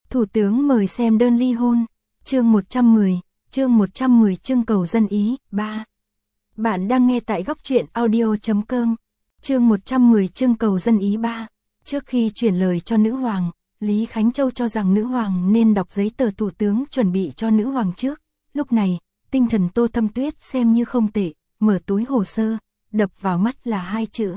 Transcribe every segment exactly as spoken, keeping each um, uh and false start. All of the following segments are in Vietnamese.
Thủ tướng mời xem đơn ly hôn, chương một trăm mười, chương một trăm mười trưng cầu dân ý, ba. Bạn đang nghe tại góc truyện audio chấm com, chương một trăm mười trưng cầu dân ý ba. Trước khi chuyển lời cho nữ hoàng, Lý Khánh Châu cho rằng nữ hoàng nên đọc giấy tờ thủ tướng chuẩn bị cho nữ hoàng trước. Lúc này, tinh thần Tô Thâm Tuyết xem như không tệ, mở túi hồ sơ, đập vào mắt là hai chữ.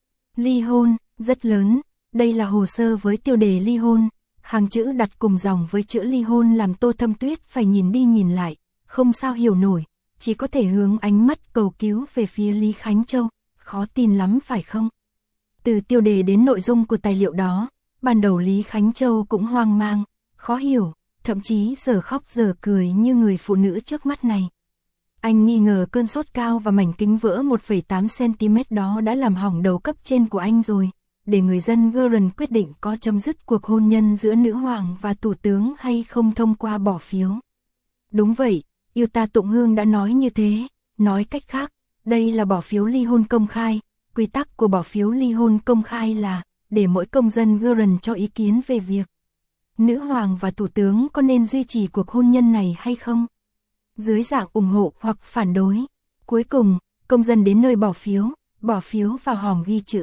Ly hôn, rất lớn, đây là hồ sơ với tiêu đề ly hôn. Hàng chữ đặt cùng dòng với chữ ly hôn làm Tô Thâm Tuyết phải nhìn đi nhìn lại, không sao hiểu nổi, chỉ có thể hướng ánh mắt cầu cứu về phía Lý Khánh Châu, khó tin lắm phải không? Từ tiêu đề đến nội dung của tài liệu đó, ban đầu Lý Khánh Châu cũng hoang mang, khó hiểu, thậm chí giờ khóc giờ cười như người phụ nữ trước mắt này. Anh nghi ngờ cơn sốt cao và mảnh kính vỡ một phẩy tám xăng-ti-mét đó đã làm hỏng đầu cấp trên của anh rồi. Để người dân Guren quyết định có chấm dứt cuộc hôn nhân giữa nữ hoàng và thủ tướng hay không thông qua bỏ phiếu. Đúng vậy, Yuta Tụng Hương đã nói như thế, nói cách khác, đây là bỏ phiếu ly hôn công khai. Quy tắc của bỏ phiếu ly hôn công khai là để mỗi công dân Guren cho ý kiến về việc nữ hoàng và thủ tướng có nên duy trì cuộc hôn nhân này hay không, dưới dạng ủng hộ hoặc phản đối. Cuối cùng, công dân đến nơi bỏ phiếu, bỏ phiếu vào hòm ghi chữ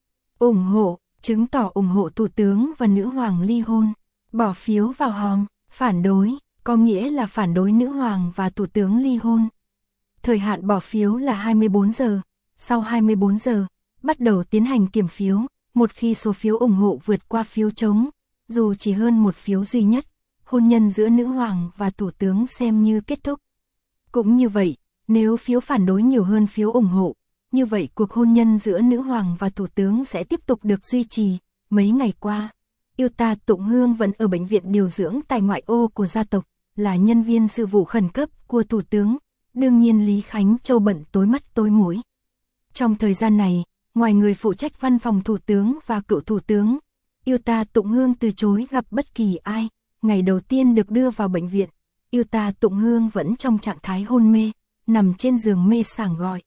ủng hộ, chứng tỏ ủng hộ thủ tướng và nữ hoàng ly hôn. Bỏ phiếu vào hòm, phản đối, có nghĩa là phản đối nữ hoàng và thủ tướng ly hôn. Thời hạn bỏ phiếu là hai mươi bốn giờ, sau hai mươi bốn giờ, bắt đầu tiến hành kiểm phiếu, một khi số phiếu ủng hộ vượt qua phiếu trống, dù chỉ hơn một phiếu duy nhất, hôn nhân giữa nữ hoàng và thủ tướng xem như kết thúc. Cũng như vậy, nếu phiếu phản đối nhiều hơn phiếu ủng hộ, như vậy cuộc hôn nhân giữa nữ hoàng và thủ tướng sẽ tiếp tục được duy trì. Mấy ngày qua, Yuta Tụng Hương vẫn ở bệnh viện điều dưỡng tại ngoại ô của gia tộc, là nhân viên sự vụ khẩn cấp của thủ tướng. Đương nhiên Lý Khánh Châu bận tối mắt tối mũi. Trong thời gian này, ngoài người phụ trách văn phòng thủ tướng và cựu thủ tướng, Yuta Tụng Hương từ chối gặp bất kỳ ai. Ngày đầu tiên được đưa vào bệnh viện, Yuta Tụng Hương vẫn trong trạng thái hôn mê, nằm trên giường mê sảng gọi.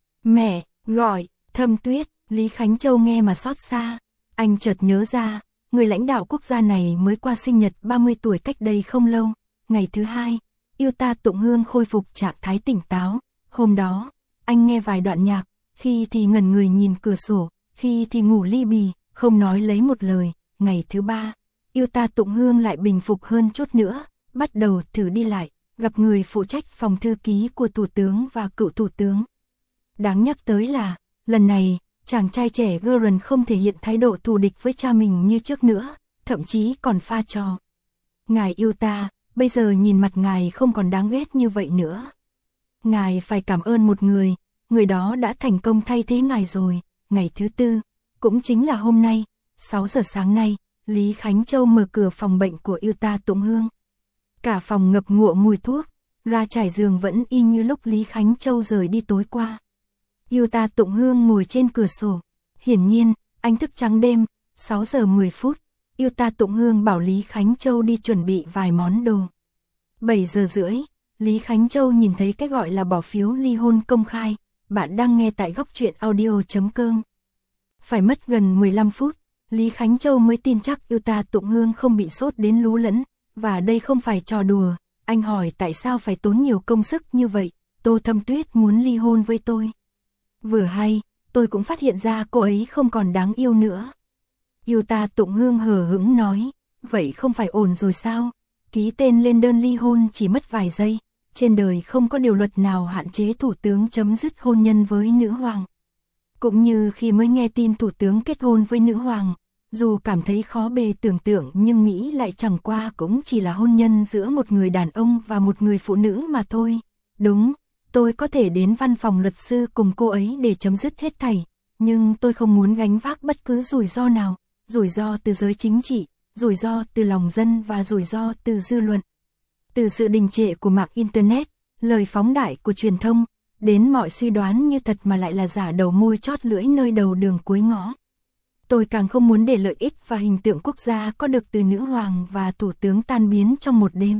Mẹ, gọi, Thâm Tuyết. Lý Khánh Châu nghe mà xót xa. Anh chợt nhớ ra, người lãnh đạo quốc gia này mới qua sinh nhật ba mươi tuổi cách đây không lâu. Ngày thứ hai, Yuta Tụng Hương khôi phục trạng thái tỉnh táo. Hôm đó, anh nghe vài đoạn nhạc, khi thì ngẩn người nhìn cửa sổ, khi thì ngủ li bì, không nói lấy một lời. Ngày thứ ba, Yuta Tụng Hương lại bình phục hơn chút nữa, bắt đầu thử đi lại, gặp người phụ trách phòng thư ký của thủ tướng và cựu thủ tướng. Đáng nhắc tới là, lần này, chàng trai trẻ Guren không thể hiện thái độ thù địch với cha mình như trước nữa, thậm chí còn pha trò. Ngài Yuta, bây giờ nhìn mặt ngài không còn đáng ghét như vậy nữa. Ngài phải cảm ơn một người, người đó đã thành công thay thế ngài rồi. Ngày thứ tư, cũng chính là hôm nay, sáu giờ sáng nay, Lý Khánh Châu mở cửa phòng bệnh của Yuta Tụng Hương. Cả phòng ngập ngụa mùi thuốc, ra trải giường vẫn y như lúc Lý Khánh Châu rời đi tối qua. Yuta Tụng Hương ngồi trên cửa sổ. Hiển nhiên, anh thức trắng đêm. Sáu giờ mười phút, Yuta Tụng Hương bảo Lý Khánh Châu đi chuẩn bị vài món đồ. Bảy giờ rưỡi, Lý Khánh Châu nhìn thấy cái gọi là bỏ phiếu ly hôn công khai. Bạn đang nghe tại góc truyện audio chấm com. Phải mất gần mười lăm phút, Lý Khánh Châu mới tin chắc Yuta Tụng Hương không bị sốt đến lú lẫn. Và đây không phải trò đùa. Anh hỏi tại sao phải tốn nhiều công sức như vậy. Tô Thâm Tuyết muốn ly hôn với tôi. Vừa hay, tôi cũng phát hiện ra cô ấy không còn đáng yêu nữa. Yuta Tụng Hương hờ hững nói, vậy không phải ổn rồi sao? Ký tên lên đơn ly hôn chỉ mất vài giây. Trên đời không có điều luật nào hạn chế thủ tướng chấm dứt hôn nhân với nữ hoàng. Cũng như khi mới nghe tin thủ tướng kết hôn với nữ hoàng, dù cảm thấy khó bề tưởng tượng nhưng nghĩ lại chẳng qua cũng chỉ là hôn nhân giữa một người đàn ông và một người phụ nữ mà thôi. Đúng, tôi có thể đến văn phòng luật sư cùng cô ấy để chấm dứt hết thảy, nhưng tôi không muốn gánh vác bất cứ rủi ro nào, rủi ro từ giới chính trị, rủi ro từ lòng dân và rủi ro từ dư luận. Từ sự đình trệ của mạng Internet, lời phóng đại của truyền thông, đến mọi suy đoán như thật mà lại là giả đầu môi chót lưỡi nơi đầu đường cuối ngõ. Tôi càng không muốn để lợi ích và hình tượng quốc gia có được từ nữ hoàng và thủ tướng tan biến trong một đêm.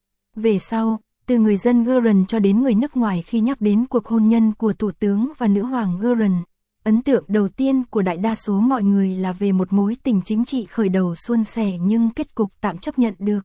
Về sau, từ người dân Guren cho đến người nước ngoài khi nhắc đến cuộc hôn nhân của thủ tướng và nữ hoàng Guren, ấn tượng đầu tiên của đại đa số mọi người là về một mối tình chính trị khởi đầu suôn sẻ nhưng kết cục tạm chấp nhận được.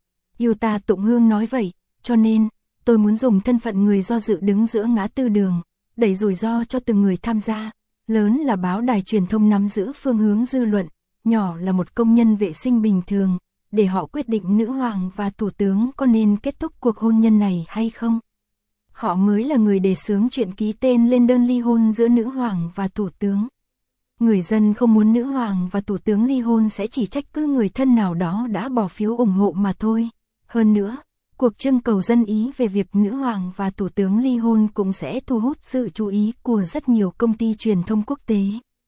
Yuta Tụng Hương nói vậy, cho nên, tôi muốn dùng thân phận người do dự đứng giữa ngã tư đường, đẩy rủi ro cho từng người tham gia, lớn là báo đài truyền thông nắm giữ phương hướng dư luận, nhỏ là một công nhân vệ sinh bình thường, để họ quyết định nữ hoàng và thủ tướng có nên kết thúc cuộc hôn nhân này hay không. Họ mới là người đề xướng chuyện ký tên lên đơn ly hôn giữa nữ hoàng và thủ tướng. Người dân không muốn nữ hoàng và thủ tướng ly hôn sẽ chỉ trách cứ người thân nào đó đã bỏ phiếu ủng hộ mà thôi. Hơn nữa, cuộc trưng cầu dân ý về việc nữ hoàng và thủ tướng ly hôn cũng sẽ thu hút sự chú ý của rất nhiều công ty truyền thông quốc tế.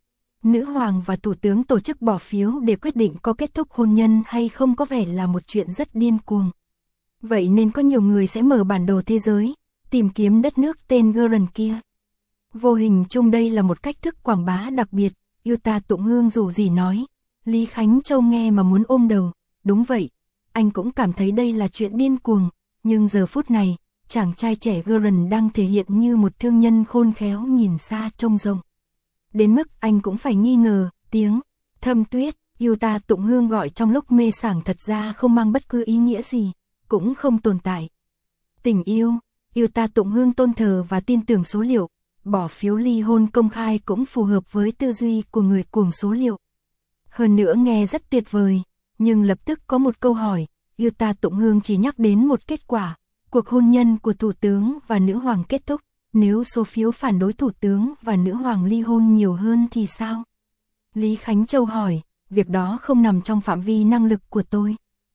Nữ hoàng và thủ tướng tổ chức bỏ phiếu để quyết định có kết thúc hôn nhân hay không có vẻ là một chuyện rất điên cuồng. Vậy nên có nhiều người sẽ mở bản đồ thế giới, tìm kiếm đất nước tên Guren kia. Vô hình chung đây là một cách thức quảng bá đặc biệt, Yuta Tụng Hương dù gì nói. Lý Khánh Châu nghe mà muốn ôm đầu, đúng vậy, anh cũng cảm thấy đây là chuyện điên cuồng, nhưng giờ phút này, chàng trai trẻ Guren đang thể hiện như một thương nhân khôn khéo nhìn xa trông rộng. Đến mức anh cũng phải nghi ngờ, tiếng Thâm Tuyết, Yuta Tụng Hương gọi trong lúc mê sảng thật ra không mang bất cứ ý nghĩa gì, cũng không tồn tại. Tình yêu, Yuta Tụng Hương tôn thờ và tin tưởng số liệu, bỏ phiếu ly hôn công khai cũng phù hợp với tư duy của người cuồng số liệu. Hơn nữa nghe rất tuyệt vời, nhưng lập tức có một câu hỏi, Yuta Tụng Hương chỉ nhắc đến một kết quả, cuộc hôn nhân của thủ tướng và nữ hoàng kết thúc, nếu số phiếu phản đối thủ tướng và nữ hoàng ly hôn nhiều hơn thì sao? Lý Khánh Châu hỏi, việc đó không nằm trong phạm vi năng lực của tôi.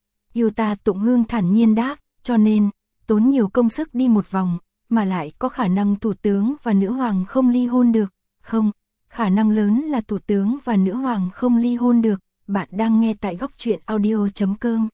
Yuta Tụng Hương thản nhiên đáp, cho nên, tốn nhiều công sức đi một vòng, mà lại có khả năng thủ tướng và nữ hoàng không ly hôn được, không, khả năng lớn là thủ tướng và nữ hoàng không ly hôn được, bạn đang nghe tại góc truyện audio chấm com.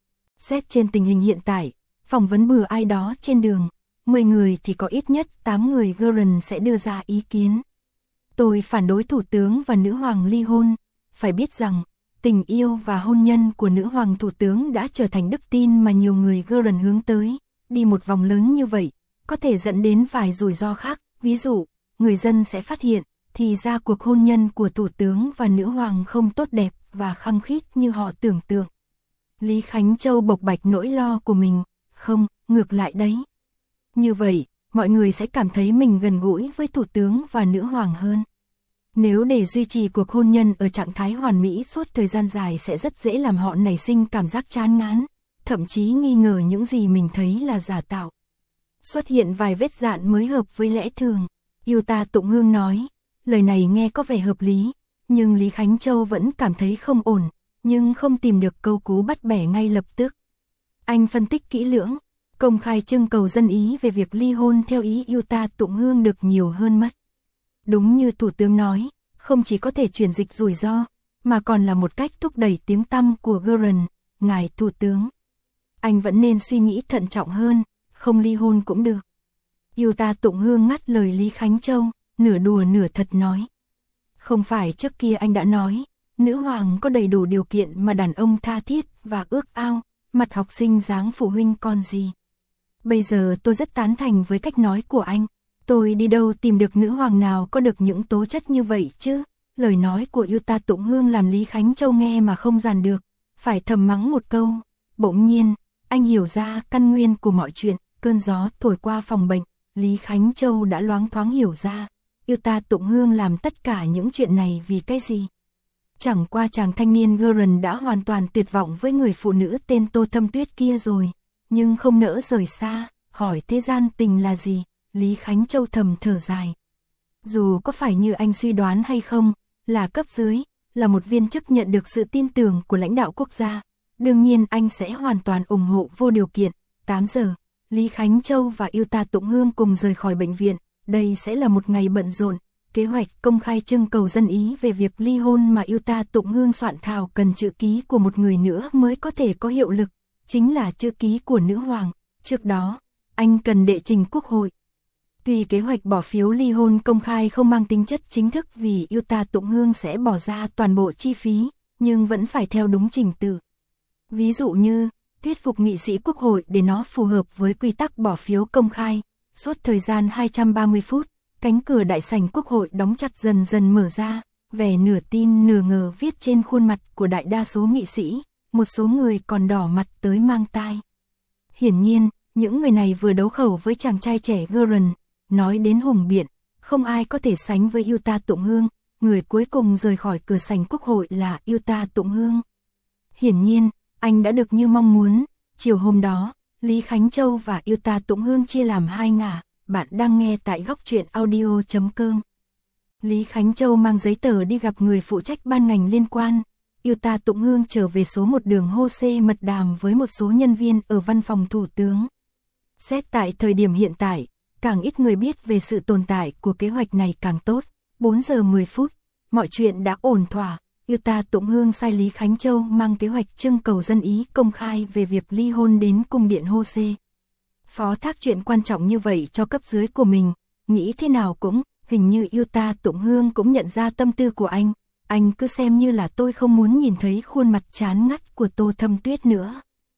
Xét trên tình hình hiện tại, phỏng vấn bừa ai đó trên đường, mười người thì có ít nhất tám người Guren sẽ đưa ra ý kiến. Tôi phản đối thủ tướng và nữ hoàng ly hôn, phải biết rằng, tình yêu và hôn nhân của nữ hoàng thủ tướng đã trở thành đức tin mà nhiều người Guren hướng tới, đi một vòng lớn như vậy, có thể dẫn đến vài rủi ro khác, ví dụ, người dân sẽ phát hiện, thì ra cuộc hôn nhân của thủ tướng và nữ hoàng không tốt đẹp và khăng khít như họ tưởng tượng. Lý Khánh Châu bộc bạch nỗi lo của mình, không, ngược lại đấy. Như vậy, mọi người sẽ cảm thấy mình gần gũi với thủ tướng và nữ hoàng hơn. Nếu để duy trì cuộc hôn nhân ở trạng thái hoàn mỹ suốt thời gian dài sẽ rất dễ làm họ nảy sinh cảm giác chán ngán, thậm chí nghi ngờ những gì mình thấy là giả tạo. Xuất hiện vài vết dạn mới hợp với lẽ thường, Yuta Tụng Hương nói, lời này nghe có vẻ hợp lý, nhưng Lý Khánh Châu vẫn cảm thấy không ổn, nhưng không tìm được câu cú bắt bẻ ngay lập tức. Anh phân tích kỹ lưỡng, công khai trưng cầu dân ý về việc ly hôn theo ý Yuta Tụng Hương được nhiều hơn mất. Đúng như Thủ tướng nói, không chỉ có thể chuyển dịch rủi ro, mà còn là một cách thúc đẩy tiếng tăm của Guren, ngài Thủ tướng. Anh vẫn nên suy nghĩ thận trọng hơn, không ly hôn cũng được. Yuta Tụng Hương ngắt lời Lý Khánh Châu, nửa đùa nửa thật nói. Không phải trước kia anh đã nói, nữ hoàng có đầy đủ điều kiện mà đàn ông tha thiết và ước ao, mặt học sinh dáng phụ huynh con gì. Bây giờ tôi rất tán thành với cách nói của anh, tôi đi đâu tìm được nữ hoàng nào có được những tố chất như vậy chứ. Lời nói của Yuta Tụng Hương làm Lý Khánh Châu nghe mà không dàn được, phải thầm mắng một câu. Bỗng nhiên, anh hiểu ra căn nguyên của mọi chuyện, cơn gió thổi qua phòng bệnh, Lý Khánh Châu đã loáng thoáng hiểu ra. Yuta Tụng Hương làm tất cả những chuyện này vì cái gì? Chẳng qua chàng thanh niên Guren đã hoàn toàn tuyệt vọng với người phụ nữ tên Tô Thâm Tuyết kia rồi, nhưng không nỡ rời xa, hỏi thế gian tình là gì, Lý Khánh Châu thầm thở dài. Dù có phải như anh suy đoán hay không, là cấp dưới, là một viên chức nhận được sự tin tưởng của lãnh đạo quốc gia, đương nhiên anh sẽ hoàn toàn ủng hộ vô điều kiện. tám giờ, Lý Khánh Châu và Yuta Tụng Hương cùng rời khỏi bệnh viện, đây sẽ là một ngày bận rộn. Kế hoạch công khai trưng cầu dân ý về việc ly hôn mà Yuta Tụng Hương soạn thảo cần chữ ký của một người nữa mới có thể có hiệu lực, chính là chữ ký của nữ hoàng. Trước đó, anh cần đệ trình quốc hội. Tuy kế hoạch bỏ phiếu ly hôn công khai không mang tính chất chính thức vì Yuta Tụng Hương sẽ bỏ ra toàn bộ chi phí, nhưng vẫn phải theo đúng trình tự. Ví dụ như, thuyết phục nghị sĩ quốc hội để nó phù hợp với quy tắc bỏ phiếu công khai, suốt thời gian hai trăm ba mươi phút. cánh cửa đại sảnh quốc hội đóng chặt dần dần mở ra, vẻ nửa tin nửa ngờ viết trên khuôn mặt của đại đa số nghị sĩ, một số người còn đỏ mặt tới mang tai. Hiển nhiên, những người này vừa đấu khẩu với chàng trai trẻ Gordon, nói đến hùng biện, không ai có thể sánh với Utah Tụng Hương, người cuối cùng rời khỏi cửa sảnh quốc hội là Utah Tụng Hương. Hiển nhiên, anh đã được như mong muốn, chiều hôm đó, Lý Khánh Châu và Utah Tụng Hương chia làm hai ngả, bạn đang nghe tại góc truyện audio chấm com. Lý Khánh Châu mang giấy tờ đi gặp người phụ trách ban ngành liên quan, Utah Tụng Hương trở về số một đường Jose mật đàm với một số nhân viên ở văn phòng thủ tướng. Xét tại thời điểm hiện tại, càng ít người biết về sự tồn tại của kế hoạch này càng tốt. bốn giờ mười phút, mọi chuyện đã ổn thỏa. Utah Tụng Hương sai Lý Khánh Châu mang kế hoạch trưng cầu dân ý công khai về việc ly hôn đến cung điện Jose. Phó thác chuyện quan trọng như vậy cho cấp dưới của mình, nghĩ thế nào cũng, hình như Utah Tụng Hương cũng nhận ra tâm tư của anh. Anh cứ xem như là tôi không muốn nhìn thấy khuôn mặt chán ngắt của Tô Thâm Tuyết nữa.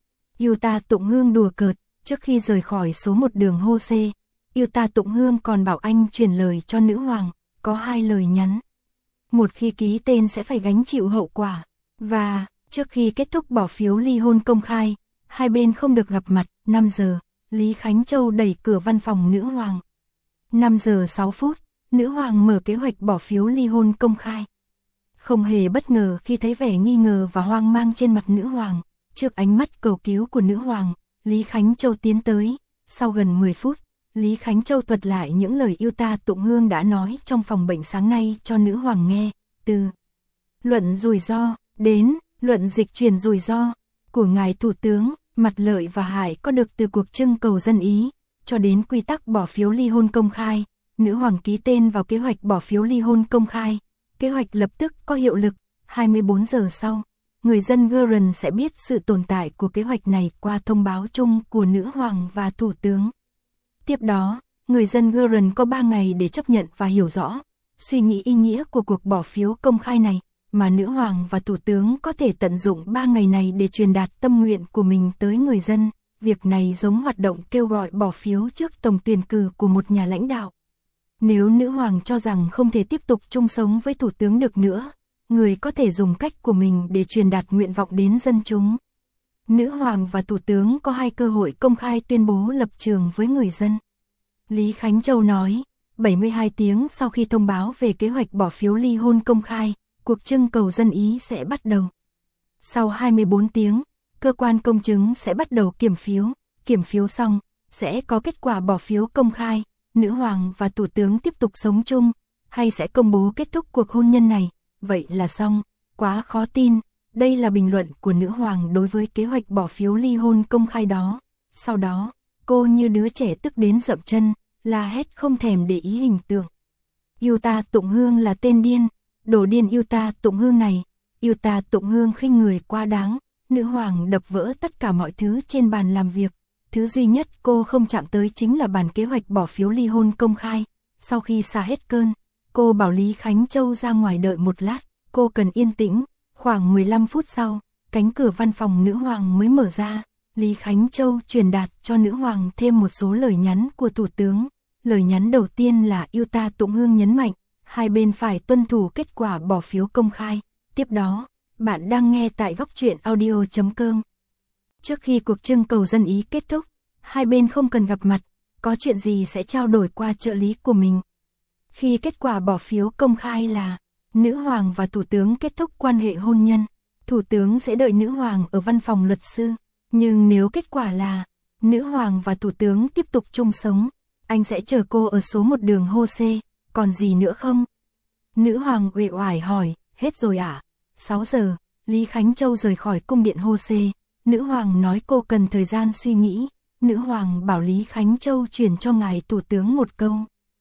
Utah Tụng Hương đùa cợt, trước khi rời khỏi số một đường Jose, Utah Tụng Hương còn bảo anh truyền lời cho nữ hoàng, có hai lời nhắn. Một khi ký tên sẽ phải gánh chịu hậu quả, và, trước khi kết thúc bỏ phiếu ly hôn công khai, hai bên không được gặp mặt. Năm giờ, Lý Khánh Châu đẩy cửa văn phòng nữ hoàng. Năm giờ sáu phút, nữ hoàng mở kế hoạch bỏ phiếu ly hôn công khai. Không hề bất ngờ khi thấy vẻ nghi ngờ và hoang mang trên mặt nữ hoàng, trước ánh mắt cầu cứu của nữ hoàng, Lý Khánh Châu tiến tới. Sau gần mười phút, Lý Khánh Châu thuật lại những lời Utah Tụng Hương đã nói trong phòng bệnh sáng nay cho nữ hoàng nghe, từ luận rủi ro đến luận dịch chuyển rủi ro của ngài thủ tướng, mặt lợi và hại có được từ cuộc trưng cầu dân ý, cho đến quy tắc bỏ phiếu ly hôn công khai. Nữ hoàng ký tên vào kế hoạch bỏ phiếu ly hôn công khai. Kế hoạch lập tức có hiệu lực. hai mươi bốn giờ sau, người dân Gordon sẽ biết sự tồn tại của kế hoạch này qua thông báo chung của nữ hoàng và thủ tướng. Tiếp đó, người dân Gordon có ba ngày để chấp nhận và hiểu rõ, suy nghĩ ý nghĩa của cuộc bỏ phiếu công khai này, mà nữ hoàng và thủ tướng có thể tận dụng ba ngày này để truyền đạt tâm nguyện của mình tới người dân. Việc này giống hoạt động kêu gọi bỏ phiếu trước tổng tuyển cử của một nhà lãnh đạo. Nếu nữ hoàng cho rằng không thể tiếp tục chung sống với thủ tướng được nữa, người có thể dùng cách của mình để truyền đạt nguyện vọng đến dân chúng. Nữ hoàng và thủ tướng có hai cơ hội công khai tuyên bố lập trường với người dân. Lý Khánh Châu nói, bảy mươi hai tiếng sau khi thông báo về kế hoạch bỏ phiếu ly hôn công khai, cuộc trưng cầu dân ý sẽ bắt đầu. Sau hai mươi bốn tiếng, cơ quan công chứng sẽ bắt đầu kiểm phiếu, kiểm phiếu xong, sẽ có kết quả bỏ phiếu công khai. Nữ hoàng và thủ tướng tiếp tục sống chung, hay sẽ công bố kết thúc cuộc hôn nhân này, vậy là xong, quá khó tin. Đây là bình luận của nữ hoàng đối với kế hoạch bỏ phiếu ly hôn công khai đó. Sau đó, cô như đứa trẻ tức đến dậm chân, la hét không thèm để ý hình tượng. Utah Tụng Hương là tên điên, đồ điên Utah Tụng Hương này. Utah Tụng Hương khinh người quá đáng, nữ hoàng đập vỡ tất cả mọi thứ trên bàn làm việc. Thứ duy nhất cô không chạm tới chính là bản kế hoạch bỏ phiếu ly hôn công khai. Sau khi xả hết cơn, cô bảo Lý Khánh Châu ra ngoài đợi một lát, cô cần yên tĩnh. Khoảng mười lăm phút sau, cánh cửa văn phòng nữ hoàng mới mở ra. Lý Khánh Châu truyền đạt cho nữ hoàng thêm một số lời nhắn của thủ tướng. Lời nhắn đầu tiên là Utah Tụng Hương nhấn mạnh, hai bên phải tuân thủ kết quả bỏ phiếu công khai. Tiếp đó, bạn đang nghe tại góc truyện audio chấm com. Trước khi cuộc trưng cầu dân ý kết thúc, hai bên không cần gặp mặt, có chuyện gì sẽ trao đổi qua trợ lý của mình. Khi kết quả bỏ phiếu công khai là nữ hoàng và thủ tướng kết thúc quan hệ hôn nhân, thủ tướng sẽ đợi nữ hoàng ở văn phòng luật sư. Nhưng nếu kết quả là nữ hoàng và thủ tướng tiếp tục chung sống, anh sẽ chờ cô ở số một đường Jose, còn gì nữa không? Nữ hoàng uể oải hỏi, hết rồi à? sáu giờ, Lý Khánh Châu rời khỏi cung điện Jose. Nữ hoàng nói cô cần thời gian suy nghĩ. Nữ hoàng bảo Lý Khánh Châu chuyển cho ngài thủ tướng một câu.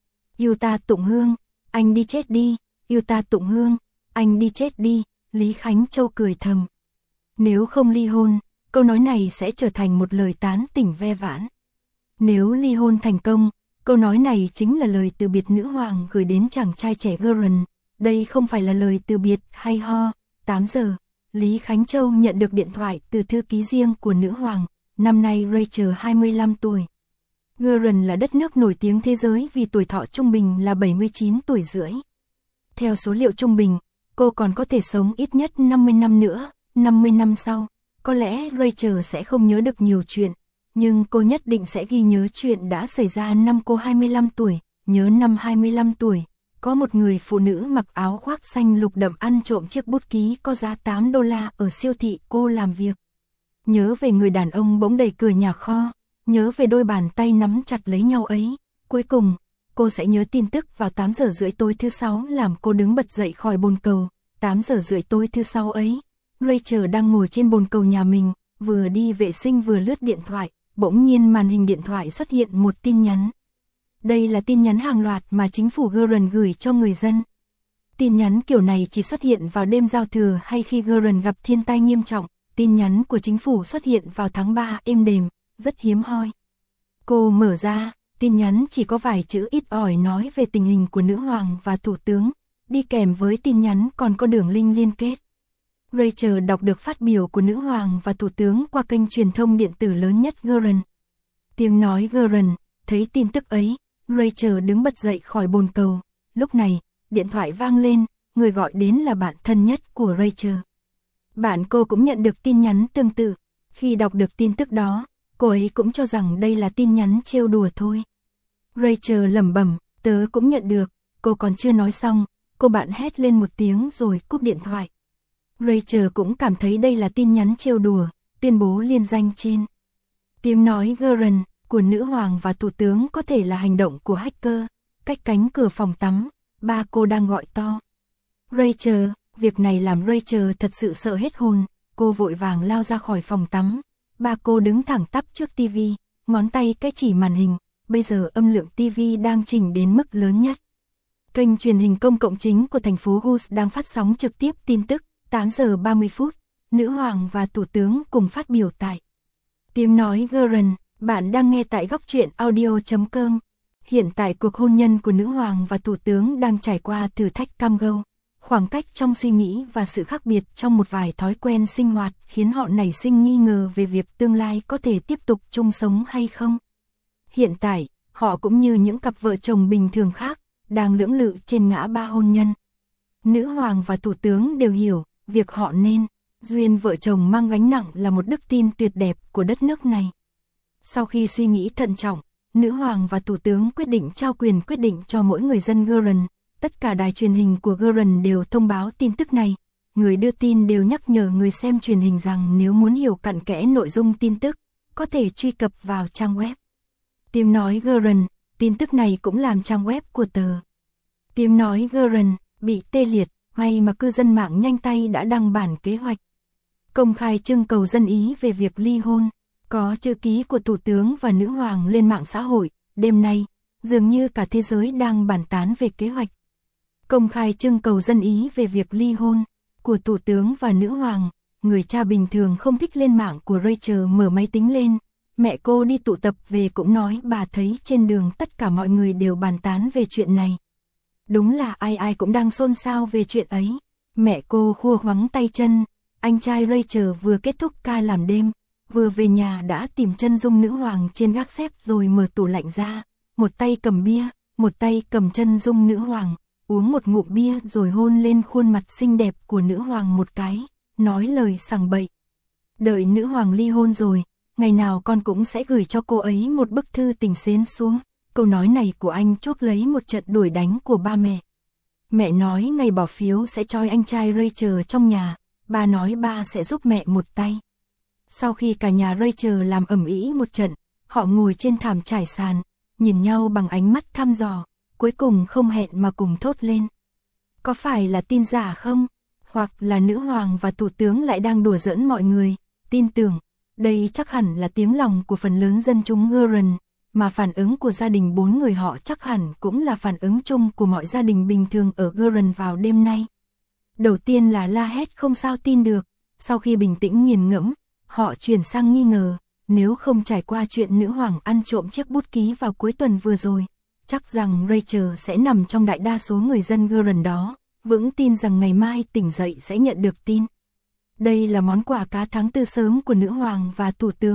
Utah Tụng Hương, anh đi chết đi. Utah Tụng Hương, anh đi chết đi. Lý Khánh Châu cười thầm. Nếu không ly hôn, câu nói này sẽ trở thành một lời tán tỉnh ve vãn. Nếu ly hôn thành công, câu nói này chính là lời từ biệt nữ hoàng gửi đến chàng trai trẻ Gordon. Đây không phải là lời từ biệt hay ho. tám giờ, Lý Khánh Châu nhận được điện thoại từ thư ký riêng của nữ hoàng. Năm nay Rachel hai mươi lăm tuổi. Guren là đất nước nổi tiếng thế giới vì tuổi thọ trung bình là bảy mươi chín tuổi rưỡi. Theo số liệu trung bình, cô còn có thể sống ít nhất năm mươi năm nữa, năm mươi năm sau, có lẽ Rachel sẽ không nhớ được nhiều chuyện, nhưng cô nhất định sẽ ghi nhớ chuyện đã xảy ra năm cô hai mươi lăm tuổi, nhớ năm hai mươi lăm tuổi, có một người phụ nữ mặc áo khoác xanh lục đậm ăn trộm chiếc bút ký có giá tám đô la ở siêu thị cô làm việc. Nhớ về người đàn ông bỗng đẩy cửa nhà kho, nhớ về đôi bàn tay nắm chặt lấy nhau ấy, cuối cùng, cô sẽ nhớ tin tức vào tám giờ rưỡi tối thứ sáu làm cô đứng bật dậy khỏi bồn cầu, tám giờ rưỡi tối thứ sáu ấy, Rachel đang ngồi trên bồn cầu nhà mình, vừa đi vệ sinh vừa lướt điện thoại, bỗng nhiên màn hình điện thoại xuất hiện một tin nhắn. Đây là tin nhắn hàng loạt mà chính phủ Guren gửi cho người dân. Tin nhắn kiểu này chỉ xuất hiện vào đêm giao thừa hay khi Guren gặp thiên tai nghiêm trọng, tin nhắn của chính phủ xuất hiện vào tháng ba êm đềm, rất hiếm hoi. Cô mở ra, tin nhắn chỉ có vài chữ ít ỏi nói về tình hình của nữ hoàng và thủ tướng, đi kèm với tin nhắn còn có đường link liên kết. Rachel đọc được phát biểu của nữ hoàng và thủ tướng qua kênh truyền thông điện tử lớn nhất Guren. Tiếng nói Guren, thấy tin tức ấy, Rachel đứng bật dậy khỏi bồn cầu, lúc này, điện thoại vang lên, người gọi đến là bạn thân nhất của Rachel. Bạn cô cũng nhận được tin nhắn tương tự, khi đọc được tin tức đó, cô ấy cũng cho rằng đây là tin nhắn trêu đùa thôi. Rachel lẩm bẩm, tớ cũng nhận được, cô còn chưa nói xong, cô bạn hét lên một tiếng rồi cúp điện thoại. Rachel cũng cảm thấy đây là tin nhắn trêu đùa, tuyên bố liên danh trên. Tiếng nói Guren của nữ hoàng và thủ tướng có thể là hành động của hacker, cách cánh cửa phòng tắm, ba cô đang gọi to. Rachel, việc này làm Rachel thật sự sợ hết hồn, cô vội vàng lao ra khỏi phòng tắm, ba cô đứng thẳng tắp trước tivi, ngón tay cái chỉ màn hình, bây giờ âm lượng tivi đang chỉnh đến mức lớn nhất. Kênh truyền hình công cộng chính của thành phố Gus đang phát sóng trực tiếp tin tức, tám giờ ba mươi phút, nữ hoàng và thủ tướng cùng phát biểu tại. Tiếng nói Guren, bạn đang nghe tại góc truyện audio chấm com. Hiện tại cuộc hôn nhân của nữ hoàng và thủ tướng đang trải qua thử thách cam go. Khoảng cách trong suy nghĩ và sự khác biệt trong một vài thói quen sinh hoạt khiến họ nảy sinh nghi ngờ về việc tương lai có thể tiếp tục chung sống hay không. Hiện tại, họ cũng như những cặp vợ chồng bình thường khác, đang lưỡng lự trên ngã ba hôn nhân. Nữ hoàng và thủ tướng đều hiểu, việc họ nên, duyên vợ chồng mang gánh nặng là một đức tin tuyệt đẹp của đất nước này. Sau khi suy nghĩ thận trọng, nữ hoàng và thủ tướng quyết định trao quyền quyết định cho mỗi người dân Guren. Tất cả đài truyền hình của Guren đều thông báo tin tức này. Người đưa tin đều nhắc nhở người xem truyền hình rằng nếu muốn hiểu cặn kẽ nội dung tin tức, có thể truy cập vào trang web. Tiếng nói Guren, tin tức này cũng làm trang web của tờ. Tiếng nói Guren, bị tê liệt, may mà cư dân mạng nhanh tay đã đăng bản kế hoạch. Công khai trưng cầu dân ý về việc ly hôn, có chữ ký của thủ tướng và nữ hoàng lên mạng xã hội, đêm nay, dường như cả thế giới đang bàn tán về kế hoạch. Công khai trưng cầu dân ý về việc ly hôn của thủ tướng và nữ hoàng, người cha bình thường không thích lên mạng của Rachel mở máy tính lên, mẹ cô đi tụ tập về cũng nói bà thấy trên đường tất cả mọi người đều bàn tán về chuyện này. Đúng là ai ai cũng đang xôn xao về chuyện ấy, mẹ cô khua khoắng tay chân, anh trai Rachel vừa kết thúc ca làm đêm, vừa về nhà đã tìm chân dung nữ hoàng trên gác xếp rồi mở tủ lạnh ra, một tay cầm bia, một tay cầm chân dung nữ hoàng. Uống một ngụm bia rồi hôn lên khuôn mặt xinh đẹp của nữ hoàng một cái, nói lời sằng bậy. Đợi nữ hoàng ly hôn rồi, ngày nào con cũng sẽ gửi cho cô ấy một bức thư tình xến xúa. Câu nói này của anh chuốc lấy một trận đuổi đánh của ba mẹ. Mẹ nói ngày bỏ phiếu sẽ choi anh trai Rachel trong nhà, ba nói ba sẽ giúp mẹ một tay. Sau khi cả nhà Rachel làm ầm ĩ một trận, họ ngồi trên thảm trải sàn, nhìn nhau bằng ánh mắt thăm dò. Cuối cùng không hẹn mà cùng thốt lên. Có phải là tin giả không? Hoặc là nữ hoàng và thủ tướng lại đang đùa giỡn mọi người? Tin tưởng, đây chắc hẳn là tiếng lòng của phần lớn dân chúng Guren, mà phản ứng của gia đình bốn người họ chắc hẳn cũng là phản ứng chung của mọi gia đình bình thường ở Guren vào đêm nay. Đầu tiên là la hét không sao tin được, sau khi bình tĩnh nghiền ngẫm, họ chuyển sang nghi ngờ, nếu không trải qua chuyện nữ hoàng ăn trộm chiếc bút ký vào cuối tuần vừa rồi. Chắc rằng Rachel sẽ nằm trong đại đa số người dân Guren đó, vững tin rằng ngày mai tỉnh dậy sẽ nhận được tin. Đây là món quà cá tháng tư sớm của nữ hoàng và thủ tướng.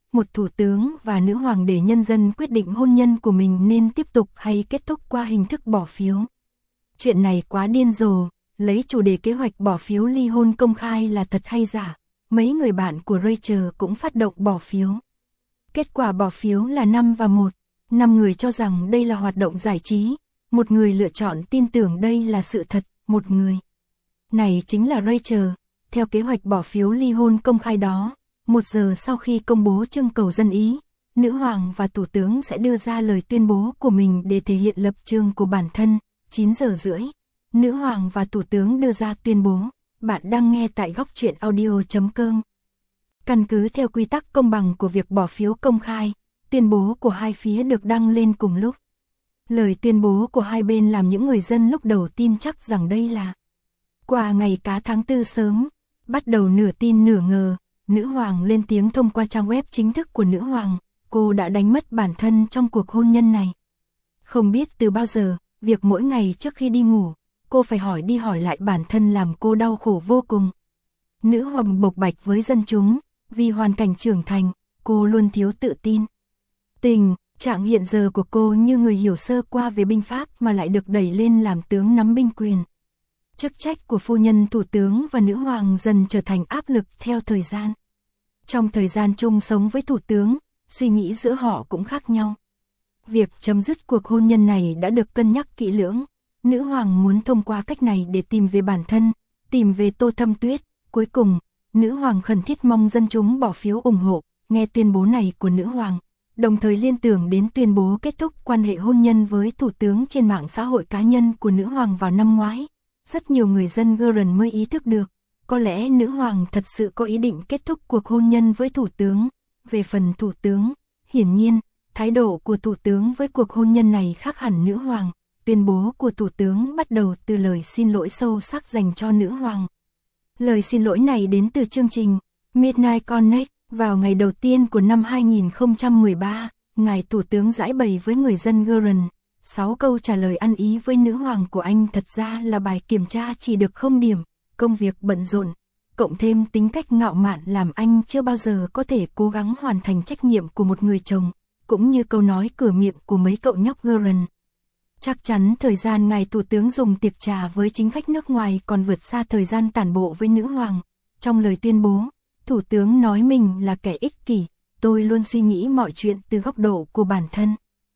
một thủ tướng và nữ hoàng để nhân dân quyết định hôn nhân của mình nên tiếp tục hay kết thúc qua hình thức bỏ phiếu. Chuyện này quá điên rồ, lấy chủ đề kế hoạch bỏ phiếu ly hôn công khai là thật hay giả. Mấy người bạn của Rachel cũng phát động bỏ phiếu. Kết quả bỏ phiếu là năm và một. Năm người cho rằng đây là hoạt động giải trí, một người lựa chọn tin tưởng đây là sự thật, một người. Này chính là Rachel. Theo kế hoạch bỏ phiếu ly hôn công khai đó, một giờ sau khi công bố trưng cầu dân ý, nữ hoàng và thủ tướng sẽ đưa ra lời tuyên bố của mình để thể hiện lập trường của bản thân. chín giờ rưỡi, nữ hoàng và thủ tướng đưa ra tuyên bố. Bạn đang nghe tại góc truyện audio chấm com. Căn cứ theo quy tắc công bằng của việc bỏ phiếu công khai, tuyên bố của hai phía được đăng lên cùng lúc. Lời tuyên bố của hai bên làm những người dân lúc đầu tin chắc rằng đây là qua ngày cá tháng tư sớm, bắt đầu nửa tin nửa ngờ, nữ hoàng lên tiếng thông qua trang web chính thức của nữ hoàng, cô đã đánh mất bản thân trong cuộc hôn nhân này. Không biết từ bao giờ, việc mỗi ngày trước khi đi ngủ, cô phải hỏi đi hỏi lại bản thân làm cô đau khổ vô cùng. Nữ hoàng bộc bạch với dân chúng, vì hoàn cảnh trưởng thành, cô luôn thiếu tự tin. Tình trạng hiện giờ của cô như người hiểu sơ qua về binh pháp mà lại được đẩy lên làm tướng nắm binh quyền. Chức trách của phu nhân thủ tướng và nữ hoàng dần trở thành áp lực theo thời gian. Trong thời gian chung sống với thủ tướng, suy nghĩ giữa họ cũng khác nhau. Việc chấm dứt cuộc hôn nhân này đã được cân nhắc kỹ lưỡng. Nữ hoàng muốn thông qua cách này để tìm về bản thân, tìm về Tô Thâm Tuyết. Cuối cùng, nữ hoàng khẩn thiết mong dân chúng bỏ phiếu ủng hộ. Nghe tuyên bố này của nữ hoàng, đồng thời liên tưởng đến tuyên bố kết thúc quan hệ hôn nhân với thủ tướng trên mạng xã hội cá nhân của nữ hoàng vào năm ngoái. Rất nhiều người dân Guernsey mới ý thức được, có lẽ nữ hoàng thật sự có ý định kết thúc cuộc hôn nhân với thủ tướng. Về phần thủ tướng, hiển nhiên, thái độ của thủ tướng với cuộc hôn nhân này khác hẳn nữ hoàng. Tuyên bố của thủ tướng bắt đầu từ lời xin lỗi sâu sắc dành cho nữ hoàng. Lời xin lỗi này đến từ chương trình Midnight Connect. Vào ngày đầu tiên của năm hai nghìn không trăm mười ba, ngài thủ tướng giải bày với người dân Guernsey. Sáu câu trả lời ăn ý với nữ hoàng của anh thật ra là bài kiểm tra chỉ được không điểm. Công việc bận rộn, cộng thêm tính cách ngạo mạn làm anh chưa bao giờ có thể cố gắng hoàn thành trách nhiệm của một người chồng, cũng như câu nói cửa miệng của mấy cậu nhóc Guernsey. Chắc chắn thời gian ngài thủ tướng dùng tiệc trà với chính khách nước ngoài còn vượt xa thời gian tản bộ với nữ hoàng. Trong lời tuyên bố, thủ tướng nói mình là kẻ ích kỷ, tôi luôn suy nghĩ mọi chuyện từ góc độ của bản thân.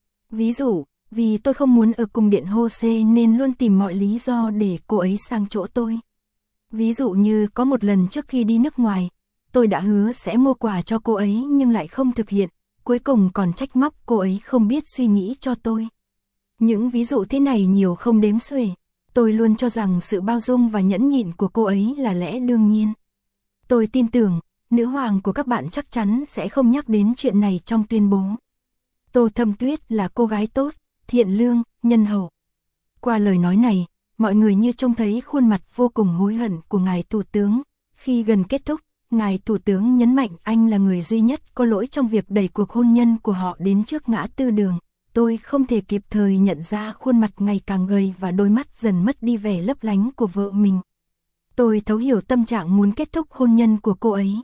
Ví dụ, vì tôi không muốn ở cung điện Jose nên luôn tìm mọi lý do để cô ấy sang chỗ tôi. Ví dụ như có một lần trước khi đi nước ngoài, tôi đã hứa sẽ mua quà cho cô ấy nhưng lại không thực hiện, cuối cùng còn trách móc cô ấy không biết suy nghĩ cho tôi. Những ví dụ thế này nhiều không đếm xuể. Tôi luôn cho rằng sự bao dung và nhẫn nhịn của cô ấy là lẽ đương nhiên. Tôi tin tưởng, nữ hoàng của các bạn chắc chắn sẽ không nhắc đến chuyện này trong tuyên bố. Tô Thâm Tuyết là cô gái tốt, thiện lương, nhân hậu. Qua lời nói này, mọi người như trông thấy khuôn mặt vô cùng hối hận của ngài thủ tướng. Khi gần kết thúc, ngài thủ tướng nhấn mạnh anh là người duy nhất có lỗi trong việc đẩy cuộc hôn nhân của họ đến trước ngã tư đường. Tôi không thể kịp thời nhận ra khuôn mặt ngày càng gầy và đôi mắt dần mất đi vẻ lấp lánh của vợ mình. Tôi thấu hiểu tâm trạng muốn kết thúc hôn nhân của cô ấy.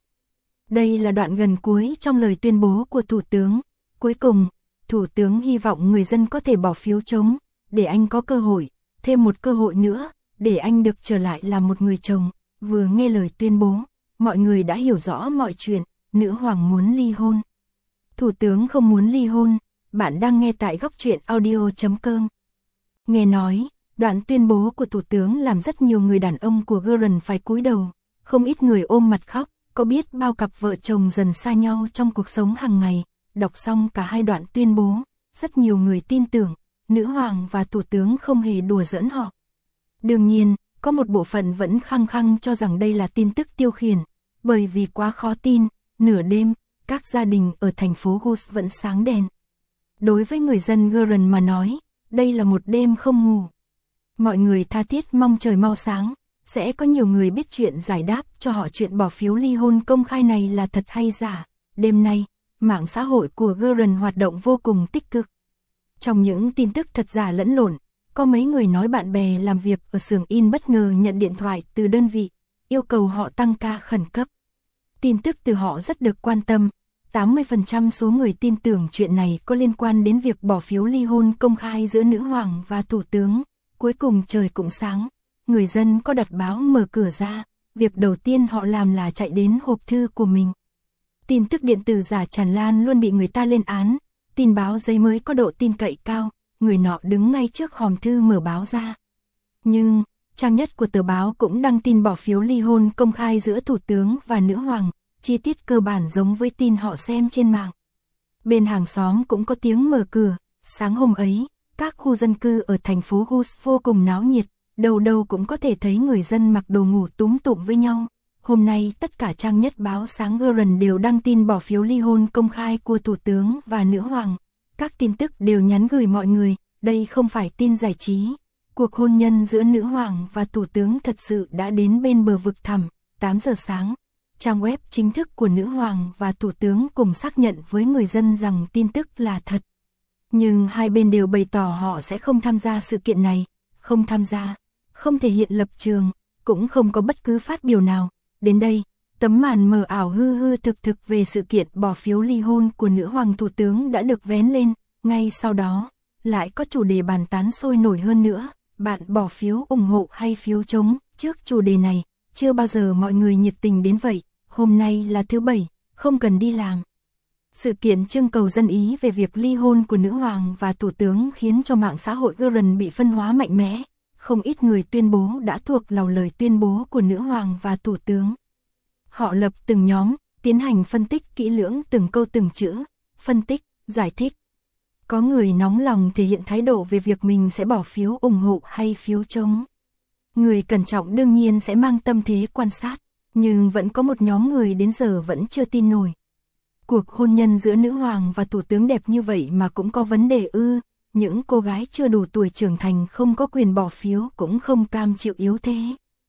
Đây là đoạn gần cuối trong lời tuyên bố của thủ tướng. Cuối cùng, thủ tướng hy vọng người dân có thể bỏ phiếu chống, để anh có cơ hội, thêm một cơ hội nữa, để anh được trở lại làm một người chồng. Vừa nghe lời tuyên bố, mọi người đã hiểu rõ mọi chuyện, nữ hoàng muốn ly hôn. Thủ tướng không muốn ly hôn. Bạn đang nghe tại góc truyện audio chấm com. Nghe nói, đoạn tuyên bố của thủ tướng làm rất nhiều người đàn ông của Guernsey phải cúi đầu, không ít người ôm mặt khóc, có biết bao cặp vợ chồng dần xa nhau trong cuộc sống hàng ngày. Đọc xong cả hai đoạn tuyên bố, rất nhiều người tin tưởng, nữ hoàng và thủ tướng không hề đùa giỡn họ. Đương nhiên, có một bộ phận vẫn khăng khăng cho rằng đây là tin tức tiêu khiển, bởi vì quá khó tin, nửa đêm, các gia đình ở thành phố Gus vẫn sáng đèn. Đối với người dân Guernsey mà nói, đây là một đêm không ngủ. Mọi người tha thiết mong trời mau sáng, sẽ có nhiều người biết chuyện giải đáp cho họ chuyện bỏ phiếu ly hôn công khai này là thật hay giả. Đêm nay, mạng xã hội của Guernsey hoạt động vô cùng tích cực. Trong những tin tức thật giả lẫn lộn, có mấy người nói bạn bè làm việc ở xưởng in bất ngờ nhận điện thoại từ đơn vị, yêu cầu họ tăng ca khẩn cấp. Tin tức từ họ rất được quan tâm, tám mươi phần trăm số người tin tưởng chuyện này có liên quan đến việc bỏ phiếu ly hôn công khai giữa nữ hoàng và thủ tướng. Cuối cùng trời cũng sáng, người dân có đặt báo mở cửa ra, việc đầu tiên họ làm là chạy đến hộp thư của mình. Tin tức điện tử giả tràn lan luôn bị người ta lên án, tin báo giấy mới có độ tin cậy cao, người nọ đứng ngay trước hòm thư mở báo ra. Nhưng, trang nhất của tờ báo cũng đăng tin bỏ phiếu ly hôn công khai giữa thủ tướng và nữ hoàng, chi tiết cơ bản giống với tin họ xem trên mạng. Bên hàng xóm cũng có tiếng mở cửa, sáng hôm ấy, các khu dân cư ở thành phố Gus vô cùng náo nhiệt, đầu đầu cũng có thể thấy người dân mặc đồ ngủ túm tụm với nhau. Hôm nay tất cả trang nhất báo sáng Guardian đều đăng tin bỏ phiếu ly hôn công khai của thủ tướng và nữ hoàng. Các tin tức đều nhắn gửi mọi người, đây không phải tin giải trí. Cuộc hôn nhân giữa nữ hoàng và thủ tướng thật sự đã đến bên bờ vực thẳm. tám giờ sáng, trang web chính thức của nữ hoàng và thủ tướng cùng xác nhận với người dân rằng tin tức là thật. Nhưng hai bên đều bày tỏ họ sẽ không tham gia sự kiện này, không tham gia, không thể hiện lập trường, cũng không có bất cứ phát biểu nào. Đến đây, tấm màn mờ ảo hư hư thực thực về sự kiện bỏ phiếu ly hôn của nữ hoàng thủ tướng đã được vén lên, ngay sau đó, lại có chủ đề bàn tán sôi nổi hơn nữa, bạn bỏ phiếu ủng hộ hay phiếu chống, trước chủ đề này, chưa bao giờ mọi người nhiệt tình đến vậy, hôm nay là thứ bảy, không cần đi làm. Sự kiện trưng cầu dân ý về việc ly hôn của nữ hoàng và thủ tướng khiến cho mạng xã hội Guardian bị phân hóa mạnh mẽ. Không ít người tuyên bố đã thuộc lòng lời tuyên bố của nữ hoàng và thủ tướng. Họ lập từng nhóm, tiến hành phân tích kỹ lưỡng từng câu từng chữ, phân tích, giải thích. Có người nóng lòng thể hiện thái độ về việc mình sẽ bỏ phiếu ủng hộ hay phiếu chống. Người cẩn trọng đương nhiên sẽ mang tâm thế quan sát, nhưng vẫn có một nhóm người đến giờ vẫn chưa tin nổi. Cuộc hôn nhân giữa nữ hoàng và thủ tướng đẹp như vậy mà cũng có vấn đề ư? Những cô gái chưa đủ tuổi trưởng thành không có quyền bỏ phiếu cũng không cam chịu yếu thế.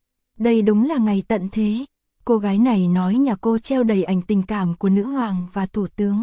Đây đúng là ngày tận thế. Cô gái này nói nhà cô treo đầy ảnh tình cảm của nữ hoàng và thủ tướng.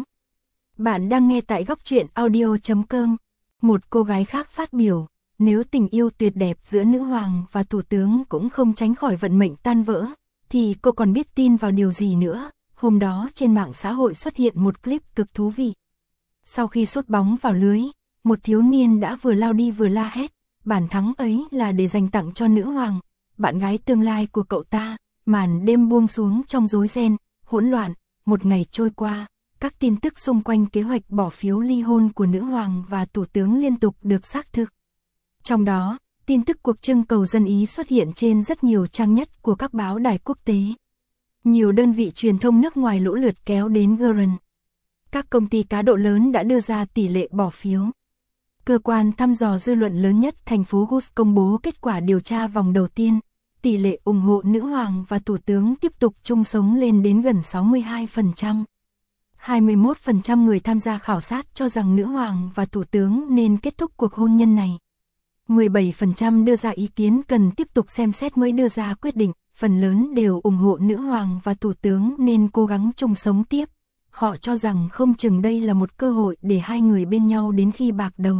Bạn đang nghe tại góc truyện audio chấm com. Một cô gái khác phát biểu, nếu tình yêu tuyệt đẹp giữa nữ hoàng và thủ tướng cũng không tránh khỏi vận mệnh tan vỡ, thì cô còn biết tin vào điều gì nữa. Hôm đó trên mạng xã hội xuất hiện một clip cực thú vị. Sau khi sút bóng vào lưới, một thiếu niên đã vừa lao đi vừa la hét, bàn thắng ấy là để dành tặng cho nữ hoàng, bạn gái tương lai của cậu ta. Màn đêm buông xuống trong rối ren, hỗn loạn, một ngày trôi qua, các tin tức xung quanh kế hoạch bỏ phiếu ly hôn của nữ hoàng và thủ tướng liên tục được xác thực. Trong đó, tin tức cuộc trưng cầu dân ý xuất hiện trên rất nhiều trang nhất của các báo đài quốc tế. Nhiều đơn vị truyền thông nước ngoài lũ lượt kéo đến Guardian. Các công ty cá độ lớn đã đưa ra tỷ lệ bỏ phiếu. Cơ quan thăm dò dư luận lớn nhất thành phố Gus công bố kết quả điều tra vòng đầu tiên. Tỷ lệ ủng hộ nữ hoàng và thủ tướng tiếp tục chung sống lên đến gần sáu mươi hai phần trăm. hai mươi mốt phần trăm người tham gia khảo sát cho rằng nữ hoàng và thủ tướng nên kết thúc cuộc hôn nhân này. mười bảy phần trăm đưa ra ý kiến cần tiếp tục xem xét mới đưa ra quyết định, phần lớn đều ủng hộ nữ hoàng và thủ tướng nên cố gắng chung sống tiếp. Họ cho rằng không chừng đây là một cơ hội để hai người bên nhau đến khi bạc đầu.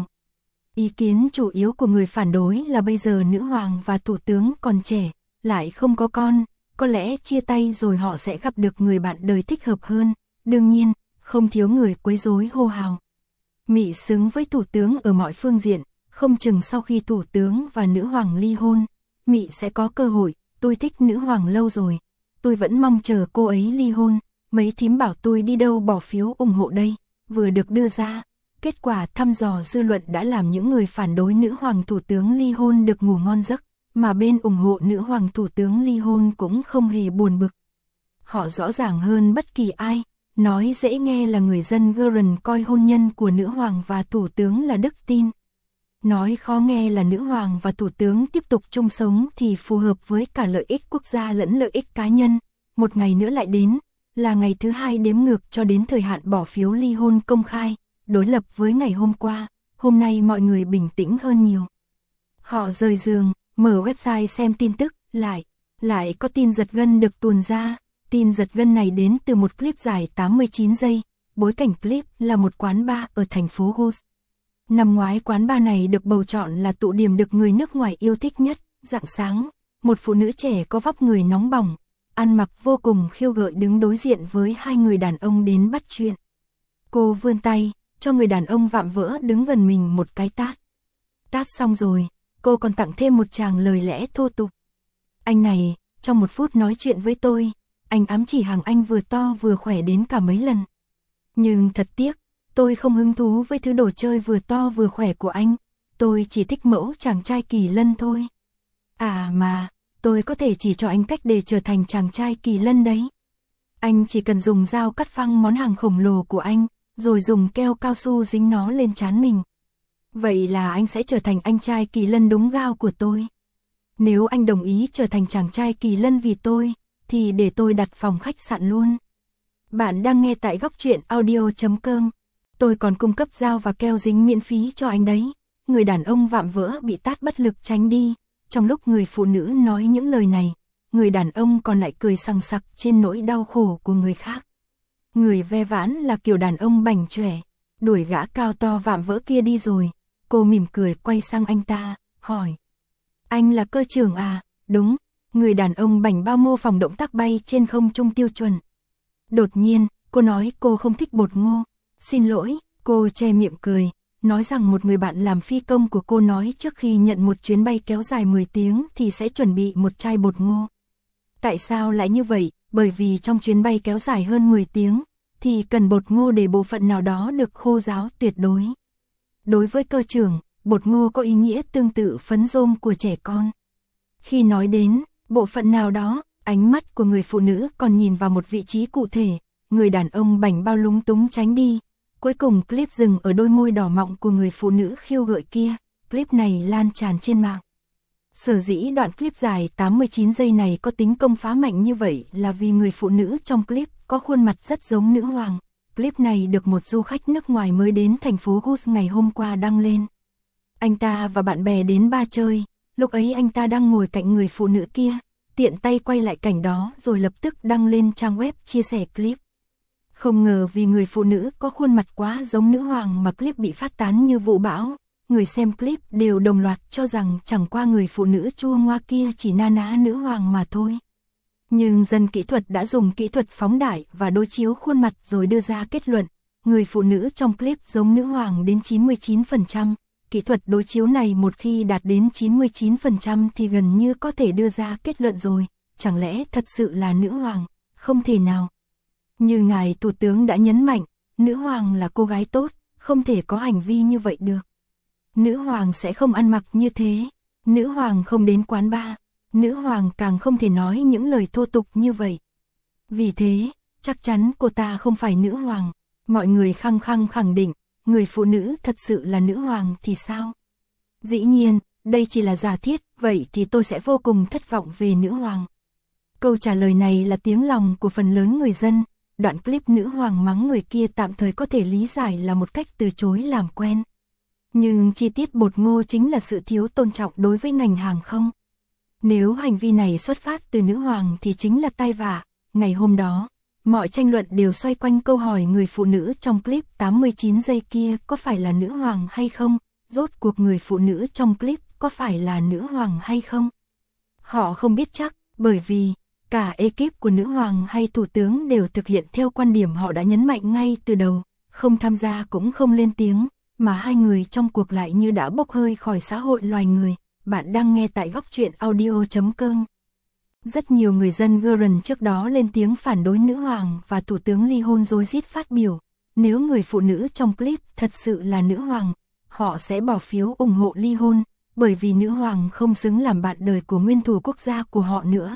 Ý kiến chủ yếu của người phản đối là bây giờ nữ hoàng và thủ tướng còn trẻ, lại không có con, có lẽ chia tay rồi họ sẽ gặp được người bạn đời thích hợp hơn. Đương nhiên, không thiếu người quấy rối hô hào. Mỹ xứng với thủ tướng ở mọi phương diện, không chừng sau khi thủ tướng và nữ hoàng ly hôn, Mỹ sẽ có cơ hội. Tôi thích nữ hoàng lâu rồi, tôi vẫn mong chờ cô ấy ly hôn. Mấy thím bảo tôi đi đâu bỏ phiếu ủng hộ đây, vừa được đưa ra. Kết quả thăm dò dư luận đã làm những người phản đối nữ hoàng thủ tướng ly hôn được ngủ ngon giấc, mà bên ủng hộ nữ hoàng thủ tướng ly hôn cũng không hề buồn bực. Họ rõ ràng hơn bất kỳ ai, nói dễ nghe là người dân Guardian coi hôn nhân của nữ hoàng và thủ tướng là đức tin. Nói khó nghe là nữ hoàng và thủ tướng tiếp tục chung sống thì phù hợp với cả lợi ích quốc gia lẫn lợi ích cá nhân. Một ngày nữa lại đến, là ngày thứ hai đếm ngược cho đến thời hạn bỏ phiếu ly hôn công khai. Đối lập với ngày hôm qua, hôm nay mọi người bình tĩnh hơn nhiều. Họ rời giường, mở website xem tin tức, lại, lại có tin giật gân được tuồn ra. Tin giật gân này đến từ một clip dài tám mươi chín giây, bối cảnh clip là một quán bar ở thành phố Gus. Năm ngoái quán bar này được bầu chọn là tụ điểm được người nước ngoài yêu thích nhất. Rạng sáng, một phụ nữ trẻ có vóc người nóng bỏng, ăn mặc vô cùng khiêu gợi đứng đối diện với hai người đàn ông đến bắt chuyện. Cô vươn tay, cho người đàn ông vạm vỡ đứng gần mình một cái tát. Tát xong rồi, cô còn tặng thêm một tràng lời lẽ thô tục. Anh này, trong một phút nói chuyện với tôi, anh ám chỉ hàng anh vừa to vừa khỏe đến cả mấy lần. Nhưng thật tiếc, tôi không hứng thú với thứ đồ chơi vừa to vừa khỏe của anh, tôi chỉ thích mẫu chàng trai Kỳ Lân thôi. À mà, tôi có thể chỉ cho anh cách để trở thành chàng trai Kỳ Lân đấy. Anh chỉ cần dùng dao cắt phăng món hàng khổng lồ của anh, rồi dùng keo cao su dính nó lên trán mình. Vậy là anh sẽ trở thành anh trai Kỳ Lân đúng gao của tôi. Nếu anh đồng ý trở thành chàng trai Kỳ Lân vì tôi, thì để tôi đặt phòng khách sạn luôn. Bạn đang nghe tại góc truyện audio chấm com. Tôi còn cung cấp dao và keo dính miễn phí cho anh đấy. Người đàn ông vạm vỡ bị tát bất lực tránh đi. Trong lúc người phụ nữ nói những lời này, người đàn ông còn lại cười sằng sặc trên nỗi đau khổ của người khác. Người ve vãn là kiểu đàn ông bảnh chỏe, đuổi gã cao to vạm vỡ kia đi rồi. Cô mỉm cười quay sang anh ta, hỏi. Anh là cơ trưởng à? Đúng. Người đàn ông bảnh bao mô phỏng động tác bay trên không trung tiêu chuẩn. Đột nhiên, cô nói cô không thích bột ngô. Xin lỗi, cô che miệng cười, nói rằng một người bạn làm phi công của cô nói trước khi nhận một chuyến bay kéo dài mười tiếng thì sẽ chuẩn bị một chai bột ngô. Tại sao lại như vậy? Bởi vì trong chuyến bay kéo dài hơn mười tiếng, thì cần bột ngô để bộ phận nào đó được khô ráo tuyệt đối. Đối với cơ trưởng, bột ngô có ý nghĩa tương tự phấn rôm của trẻ con. Khi nói đến bộ phận nào đó, ánh mắt của người phụ nữ còn nhìn vào một vị trí cụ thể, người đàn ông bảnh bao lúng túng tránh đi. Cuối cùng clip dừng ở đôi môi đỏ mọng của người phụ nữ khiêu gợi kia, clip này lan tràn trên mạng. Sở dĩ đoạn clip dài tám mươi chín giây này có tính công phá mạnh như vậy là vì người phụ nữ trong clip có khuôn mặt rất giống nữ hoàng. Clip này được một du khách nước ngoài mới đến thành phố Gus ngày hôm qua đăng lên. Anh ta và bạn bè đến bar chơi, lúc ấy anh ta đang ngồi cạnh người phụ nữ kia, tiện tay quay lại cảnh đó rồi lập tức đăng lên trang web chia sẻ clip. Không ngờ vì người phụ nữ có khuôn mặt quá giống nữ hoàng mà clip bị phát tán như vụ bão. Người xem clip đều đồng loạt cho rằng chẳng qua người phụ nữ chua ngoa kia chỉ na ná nữ hoàng mà thôi. Nhưng dân kỹ thuật đã dùng kỹ thuật phóng đại và đối chiếu khuôn mặt rồi đưa ra kết luận, người phụ nữ trong clip giống nữ hoàng đến chín mươi chín phần trăm. Kỹ thuật đối chiếu này một khi đạt đến chín mươi chín phần trăm thì gần như có thể đưa ra kết luận rồi, chẳng lẽ thật sự là nữ hoàng? Không thể nào. Như ngài thủ tướng đã nhấn mạnh, nữ hoàng là cô gái tốt, không thể có hành vi như vậy được. Nữ hoàng sẽ không ăn mặc như thế, nữ hoàng không đến quán bar, nữ hoàng càng không thể nói những lời thô tục như vậy. Vì thế, chắc chắn cô ta không phải nữ hoàng. Mọi người khăng khăng khẳng định, người phụ nữ thật sự là nữ hoàng thì sao? Dĩ nhiên, đây chỉ là giả thiết, vậy thì tôi sẽ vô cùng thất vọng về nữ hoàng. Câu trả lời này là tiếng lòng của phần lớn người dân. Đoạn clip nữ hoàng mắng người kia tạm thời có thể lý giải là một cách từ chối làm quen. Nhưng chi tiết bột ngô chính là sự thiếu tôn trọng đối với ngành hàng không. Nếu hành vi này xuất phát từ nữ hoàng thì chính là tai vạ. Ngày hôm đó, mọi tranh luận đều xoay quanh câu hỏi người phụ nữ trong clip tám mươi chín giây kia có phải là nữ hoàng hay không? Rốt cuộc người phụ nữ trong clip có phải là nữ hoàng hay không? Họ không biết chắc, bởi vì cả ekip của nữ hoàng hay thủ tướng đều thực hiện theo quan điểm họ đã nhấn mạnh ngay từ đầu, không tham gia cũng không lên tiếng, mà hai người trong cuộc lại như đã bốc hơi khỏi xã hội loài người. Bạn đang nghe tại góc truyện audio chấm com. Rất nhiều người dân Guernsey trước đó lên tiếng phản đối nữ hoàng và thủ tướng ly hôn rối rít phát biểu, nếu người phụ nữ trong clip thật sự là nữ hoàng, họ sẽ bỏ phiếu ủng hộ ly hôn, bởi vì nữ hoàng không xứng làm bạn đời của nguyên thủ quốc gia của họ nữa.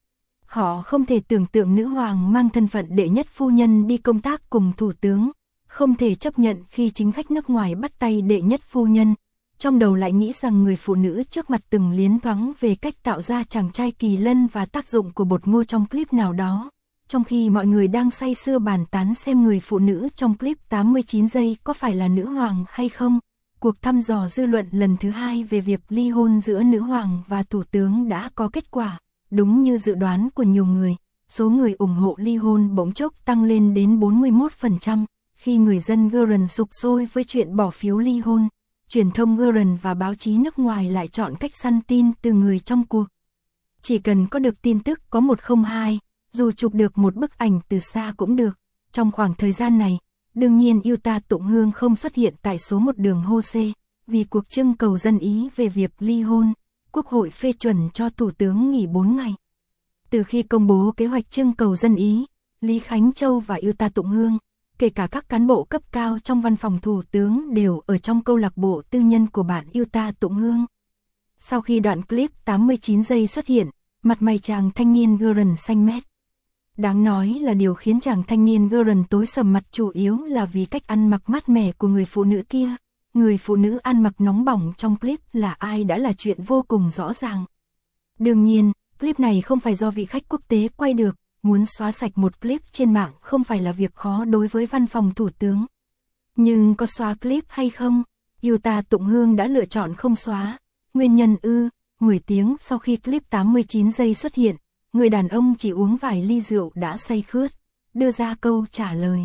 Họ không thể tưởng tượng nữ hoàng mang thân phận đệ nhất phu nhân đi công tác cùng thủ tướng, không thể chấp nhận khi chính khách nước ngoài bắt tay đệ nhất phu nhân, trong đầu lại nghĩ rằng người phụ nữ trước mặt từng liến thoáng về cách tạo ra chàng trai Kỳ Lân và tác dụng của bột ngô trong clip nào đó, trong khi mọi người đang say sưa bàn tán xem người phụ nữ trong clip tám mươi chín giây có phải là nữ hoàng hay không. Cuộc thăm dò dư luận lần thứ hai về việc ly hôn giữa nữ hoàng và thủ tướng đã có kết quả. Đúng như dự đoán của nhiều người, số người ủng hộ ly hôn bỗng chốc tăng lên đến bốn mươi mốt phần trăm, khi người dân Guernsey sục sôi với chuyện bỏ phiếu ly hôn. Truyền thông Guernsey và báo chí nước ngoài lại chọn cách săn tin từ người trong cuộc. Chỉ cần có được tin tức có một không hai, dù chụp được một bức ảnh từ xa cũng được. Trong khoảng thời gian này, đương nhiên Yuta Tụng Hương không xuất hiện tại số một đường Hose, vì cuộc trưng cầu dân ý về việc ly hôn, Quốc hội phê chuẩn cho Thủ tướng nghỉ bốn ngày. Từ khi công bố kế hoạch trưng cầu dân ý, Lý Khánh Châu và Yuta Tụng Hương, kể cả các cán bộ cấp cao trong văn phòng Thủ tướng đều ở trong câu lạc bộ tư nhân của bạn Yuta Tụng Hương. Sau khi đoạn clip tám mươi chín giây xuất hiện, mặt mày chàng thanh niên Guren xanh mét. Đáng nói là điều khiến chàng thanh niên Guren tối sầm mặt chủ yếu là vì cách ăn mặc mát mẻ của người phụ nữ kia. Người phụ nữ ăn mặc nóng bỏng trong clip là ai đã là chuyện vô cùng rõ ràng. Đương nhiên, clip này không phải do vị khách quốc tế quay được, muốn xóa sạch một clip trên mạng không phải là việc khó đối với văn phòng thủ tướng. Nhưng có xóa clip hay không? Yuta Tụng Hương đã lựa chọn không xóa. Nguyên nhân ư, mười tiếng sau khi clip tám mươi chín giây xuất hiện, người đàn ông chỉ uống vài ly rượu đã say khướt, đưa ra câu trả lời.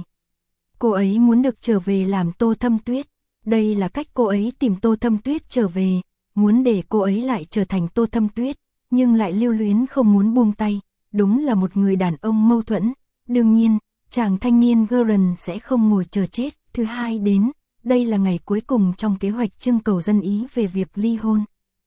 Cô ấy muốn được trở về làm Tô Thâm Tuyết. Đây là cách cô ấy tìm Tô Thâm Tuyết trở về, muốn để cô ấy lại trở thành Tô Thâm Tuyết, nhưng lại lưu luyến không muốn buông tay. Đúng là một người đàn ông mâu thuẫn. Đương nhiên, chàng thanh niên Guren sẽ không ngồi chờ chết. Thứ hai đến, đây là ngày cuối cùng trong kế hoạch trưng cầu dân ý về việc ly hôn.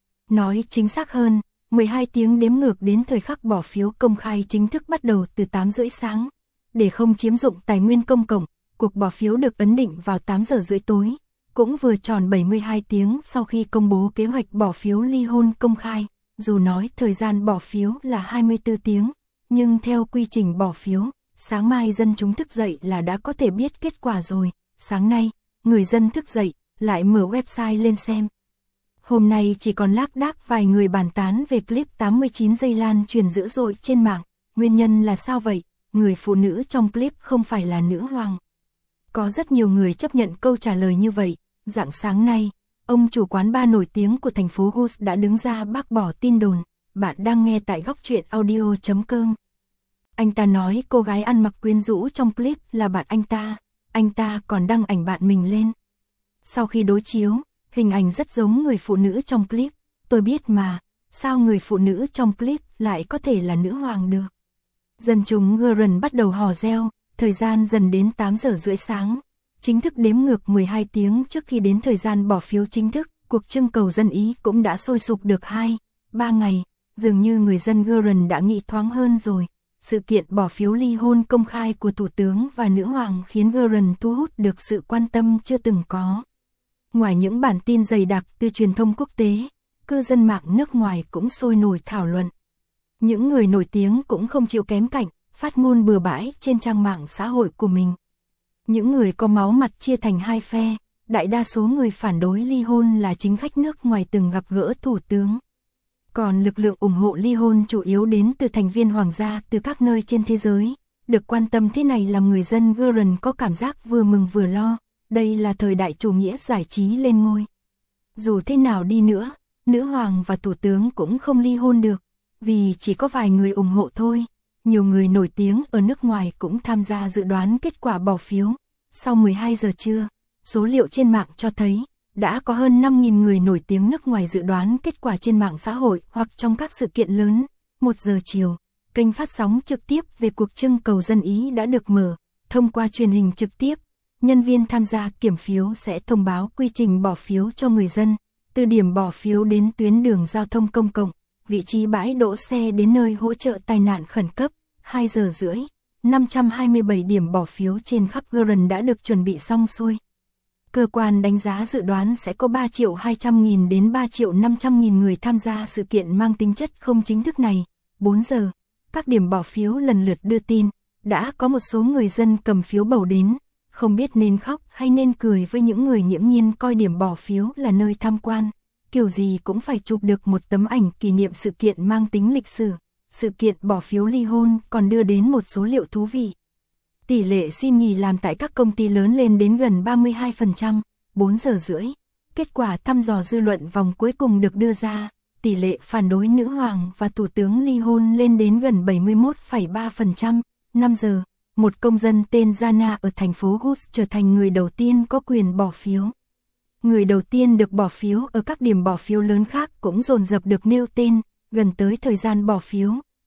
Nói chính xác hơn, mười hai tiếng đếm ngược đến thời khắc bỏ phiếu công khai chính thức bắt đầu từ tám rưỡi sáng. Để không chiếm dụng tài nguyên công cộng, cuộc bỏ phiếu được ấn định vào tám giờ rưỡi tối, cũng vừa tròn bảy mươi hai tiếng sau khi công bố kế hoạch bỏ phiếu ly hôn công khai. Dù nói thời gian bỏ phiếu là hai mươi tư tiếng, nhưng theo quy trình bỏ phiếu, sáng mai dân chúng thức dậy là đã có thể biết kết quả rồi. Sáng nay, người dân thức dậy, lại mở website lên xem. Hôm nay chỉ còn lác đác vài người bàn tán về clip tám mươi chín giây lan truyền dữ dội trên mạng. Nguyên nhân là sao vậy? Người phụ nữ trong clip không phải là nữ hoàng. Có rất nhiều người chấp nhận câu trả lời như vậy. Rạng sáng nay, ông chủ quán bar nổi tiếng của thành phố Gus đã đứng ra bác bỏ tin đồn. Bạn đang nghe tại góc truyện audio chấm com. Anh ta nói cô gái ăn mặc quyến rũ trong clip là bạn anh ta. Anh ta còn đăng ảnh bạn mình lên. Sau khi đối chiếu, hình ảnh rất giống người phụ nữ trong clip. Tôi biết mà, sao người phụ nữ trong clip lại có thể là nữ hoàng được? Dân chúng Guren bắt đầu hò reo, thời gian dần đến tám giờ rưỡi sáng. Chính thức đếm ngược mười hai tiếng trước khi đến thời gian bỏ phiếu chính thức, cuộc trưng cầu dân ý cũng đã sôi sục được hai, ba ngày. Dường như người dân Guren đã nghĩ thoáng hơn rồi. Sự kiện bỏ phiếu ly hôn công khai của Thủ tướng và Nữ hoàng khiến Guren thu hút được sự quan tâm chưa từng có. Ngoài những bản tin dày đặc từ truyền thông quốc tế, cư dân mạng nước ngoài cũng sôi nổi thảo luận. Những người nổi tiếng cũng không chịu kém cạnh, phát ngôn bừa bãi trên trang mạng xã hội của mình. Những người có máu mặt chia thành hai phe, đại đa số người phản đối ly hôn là chính khách nước ngoài từng gặp gỡ Thủ tướng. Còn lực lượng ủng hộ ly hôn chủ yếu đến từ thành viên hoàng gia từ các nơi trên thế giới. Được quan tâm thế này làm người dân Guren có cảm giác vừa mừng vừa lo. Đây là thời đại chủ nghĩa giải trí lên ngôi. Dù thế nào đi nữa, nữ hoàng và thủ tướng cũng không ly hôn được, vì chỉ có vài người ủng hộ thôi. Nhiều người nổi tiếng ở nước ngoài cũng tham gia dự đoán kết quả bỏ phiếu. Sau mười hai giờ trưa, số liệu trên mạng cho thấy, đã có hơn năm nghìn người nổi tiếng nước ngoài dự đoán kết quả trên mạng xã hội hoặc trong các sự kiện lớn. một giờ chiều, kênh phát sóng trực tiếp về cuộc trưng cầu dân ý đã được mở. Thông qua truyền hình trực tiếp, nhân viên tham gia kiểm phiếu sẽ thông báo quy trình bỏ phiếu cho người dân, từ điểm bỏ phiếu đến tuyến đường giao thông công cộng, vị trí bãi đỗ xe đến nơi hỗ trợ tai nạn khẩn cấp. hai giờ rưỡi, năm trăm hai mươi bảy điểm bỏ phiếu trên khắp Guren đã được chuẩn bị xong xuôi. Cơ quan đánh giá dự đoán sẽ có ba triệu hai trăm nghìn đến ba triệu năm trăm nghìn người tham gia sự kiện mang tính chất không chính thức này. bốn giờ, các điểm bỏ phiếu lần lượt đưa tin, đã có một số người dân cầm phiếu bầu đến, không biết nên khóc hay nên cười với những người nghiễm nhiên coi điểm bỏ phiếu là nơi tham quan. Kiểu gì cũng phải chụp được một tấm ảnh kỷ niệm sự kiện mang tính lịch sử. Sự kiện bỏ phiếu ly hôn còn đưa đến một số liệu thú vị. Tỷ lệ xin nghỉ làm tại các công ty lớn lên đến gần ba mươi hai phần trăm. bốn giờ rưỡi, kết quả thăm dò dư luận vòng cuối cùng được đưa ra. Tỷ lệ phản đối nữ hoàng và thủ tướng ly hôn lên đến gần bảy mươi mốt phẩy ba phần trăm. năm giờ, một công dân tên Jana ở thành phố Gus trở thành người đầu tiên có quyền bỏ phiếu. Người đầu tiên được bỏ phiếu ở các điểm bỏ phiếu lớn khác cũng dồn dập được nêu tên. Gần tới thời gian bỏ phiếu,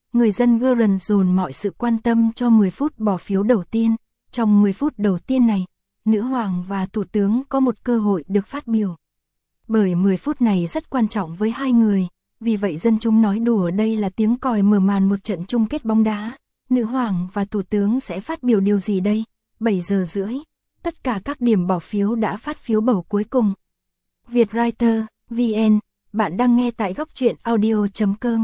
người dân Guernsey dồn mọi sự quan tâm cho mười phút bỏ phiếu đầu tiên. Trong mười phút đầu tiên này, nữ hoàng và thủ tướng có một cơ hội được phát biểu. Bởi mười phút này rất quan trọng với hai người, vì vậy dân chúng nói đùa đây là tiếng còi mở màn một trận chung kết bóng đá. Nữ hoàng và thủ tướng sẽ phát biểu điều gì đây? bảy giờ rưỡi, tất cả các điểm bỏ phiếu đã phát phiếu bầu cuối cùng. Vietwriter, vê en, bạn đang nghe tại góc truyện audio chấm com.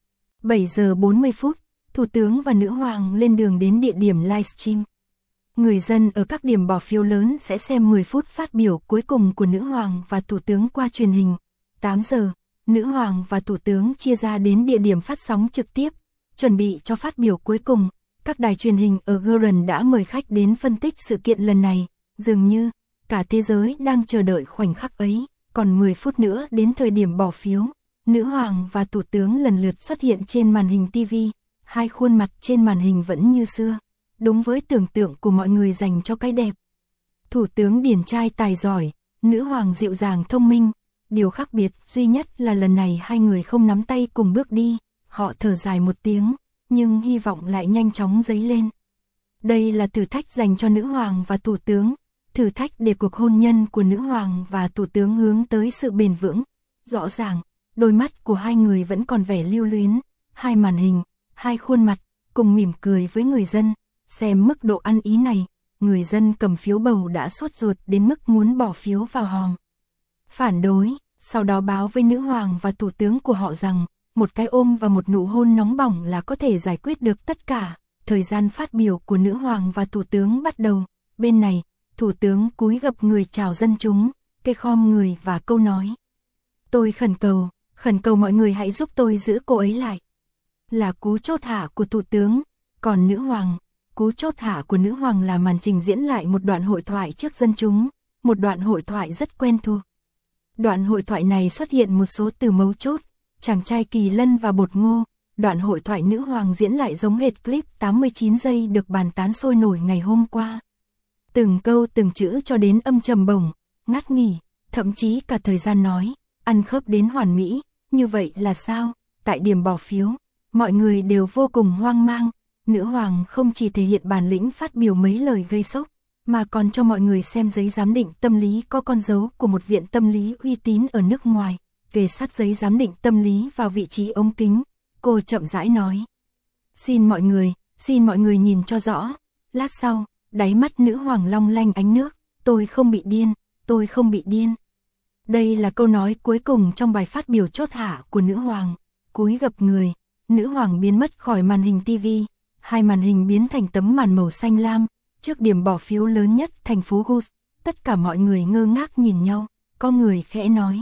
bảy giờ bốn mươi phút, thủ tướng và nữ hoàng lên đường đến địa điểm livestream. Người dân ở các điểm bỏ phiếu lớn sẽ xem mười phút phát biểu cuối cùng của nữ hoàng và thủ tướng qua truyền hình. tám giờ, nữ hoàng và thủ tướng chia ra đến địa điểm phát sóng trực tiếp, chuẩn bị cho phát biểu cuối cùng. Các đài truyền hình ở Guernsey đã mời khách đến phân tích sự kiện lần này, dường như cả thế giới đang chờ đợi khoảnh khắc ấy. Còn mười phút nữa đến thời điểm bỏ phiếu, nữ hoàng và thủ tướng lần lượt xuất hiện trên màn hình ti vi, hai khuôn mặt trên màn hình vẫn như xưa, đúng với tưởng tượng của mọi người dành cho cái đẹp. Thủ tướng điển trai tài giỏi, nữ hoàng dịu dàng thông minh, điều khác biệt duy nhất là lần này hai người không nắm tay cùng bước đi, họ thở dài một tiếng, nhưng hy vọng lại nhanh chóng dấy lên. Đây là thử thách dành cho nữ hoàng và thủ tướng. Thử thách để cuộc hôn nhân của nữ hoàng và thủ tướng hướng tới sự bền vững. Rõ ràng, đôi mắt của hai người vẫn còn vẻ lưu luyến, hai màn hình, hai khuôn mặt, cùng mỉm cười với người dân. Xem mức độ ăn ý này, người dân cầm phiếu bầu đã sốt ruột đến mức muốn bỏ phiếu vào hòm. Phản đối, sau đó báo với nữ hoàng và thủ tướng của họ rằng, một cái ôm và một nụ hôn nóng bỏng là có thể giải quyết được tất cả. Thời gian phát biểu của nữ hoàng và thủ tướng bắt đầu. Bên này, thủ tướng cúi gập người chào dân chúng, kê khom người và câu nói. Tôi khẩn cầu, khẩn cầu mọi người hãy giúp tôi giữ cô ấy lại. Là cú chốt hạ của thủ tướng, còn nữ hoàng, cú chốt hạ của nữ hoàng là màn trình diễn lại một đoạn hội thoại trước dân chúng, một đoạn hội thoại rất quen thuộc. Đoạn hội thoại này xuất hiện một số từ mấu chốt, chàng trai Kỳ Lân và bột ngô. Đoạn hội thoại nữ hoàng diễn lại giống hệt clip tám mươi chín giây được bàn tán sôi nổi ngày hôm qua. Từng câu từng chữ cho đến âm trầm bổng, ngắt nghỉ, thậm chí cả thời gian nói, ăn khớp đến hoàn mỹ. Như vậy là sao? Tại điểm bỏ phiếu, mọi người đều vô cùng hoang mang. Nữ hoàng không chỉ thể hiện bản lĩnh phát biểu mấy lời gây sốc, mà còn cho mọi người xem giấy giám định tâm lý có con dấu của một viện tâm lý uy tín ở nước ngoài. Kề sát giấy giám định tâm lý vào vị trí ống kính, cô chậm rãi nói. Xin mọi người, xin mọi người nhìn cho rõ. Lát sau, đáy mắt nữ hoàng long lanh ánh nước, tôi không bị điên, tôi không bị điên. Đây là câu nói cuối cùng trong bài phát biểu chốt hạ của nữ hoàng. Cúi gập người, nữ hoàng biến mất khỏi màn hình ti vi, hai màn hình biến thành tấm màn màu xanh lam, trước điểm bỏ phiếu lớn nhất thành phố Gus. Tất cả mọi người ngơ ngác nhìn nhau, có người khẽ nói.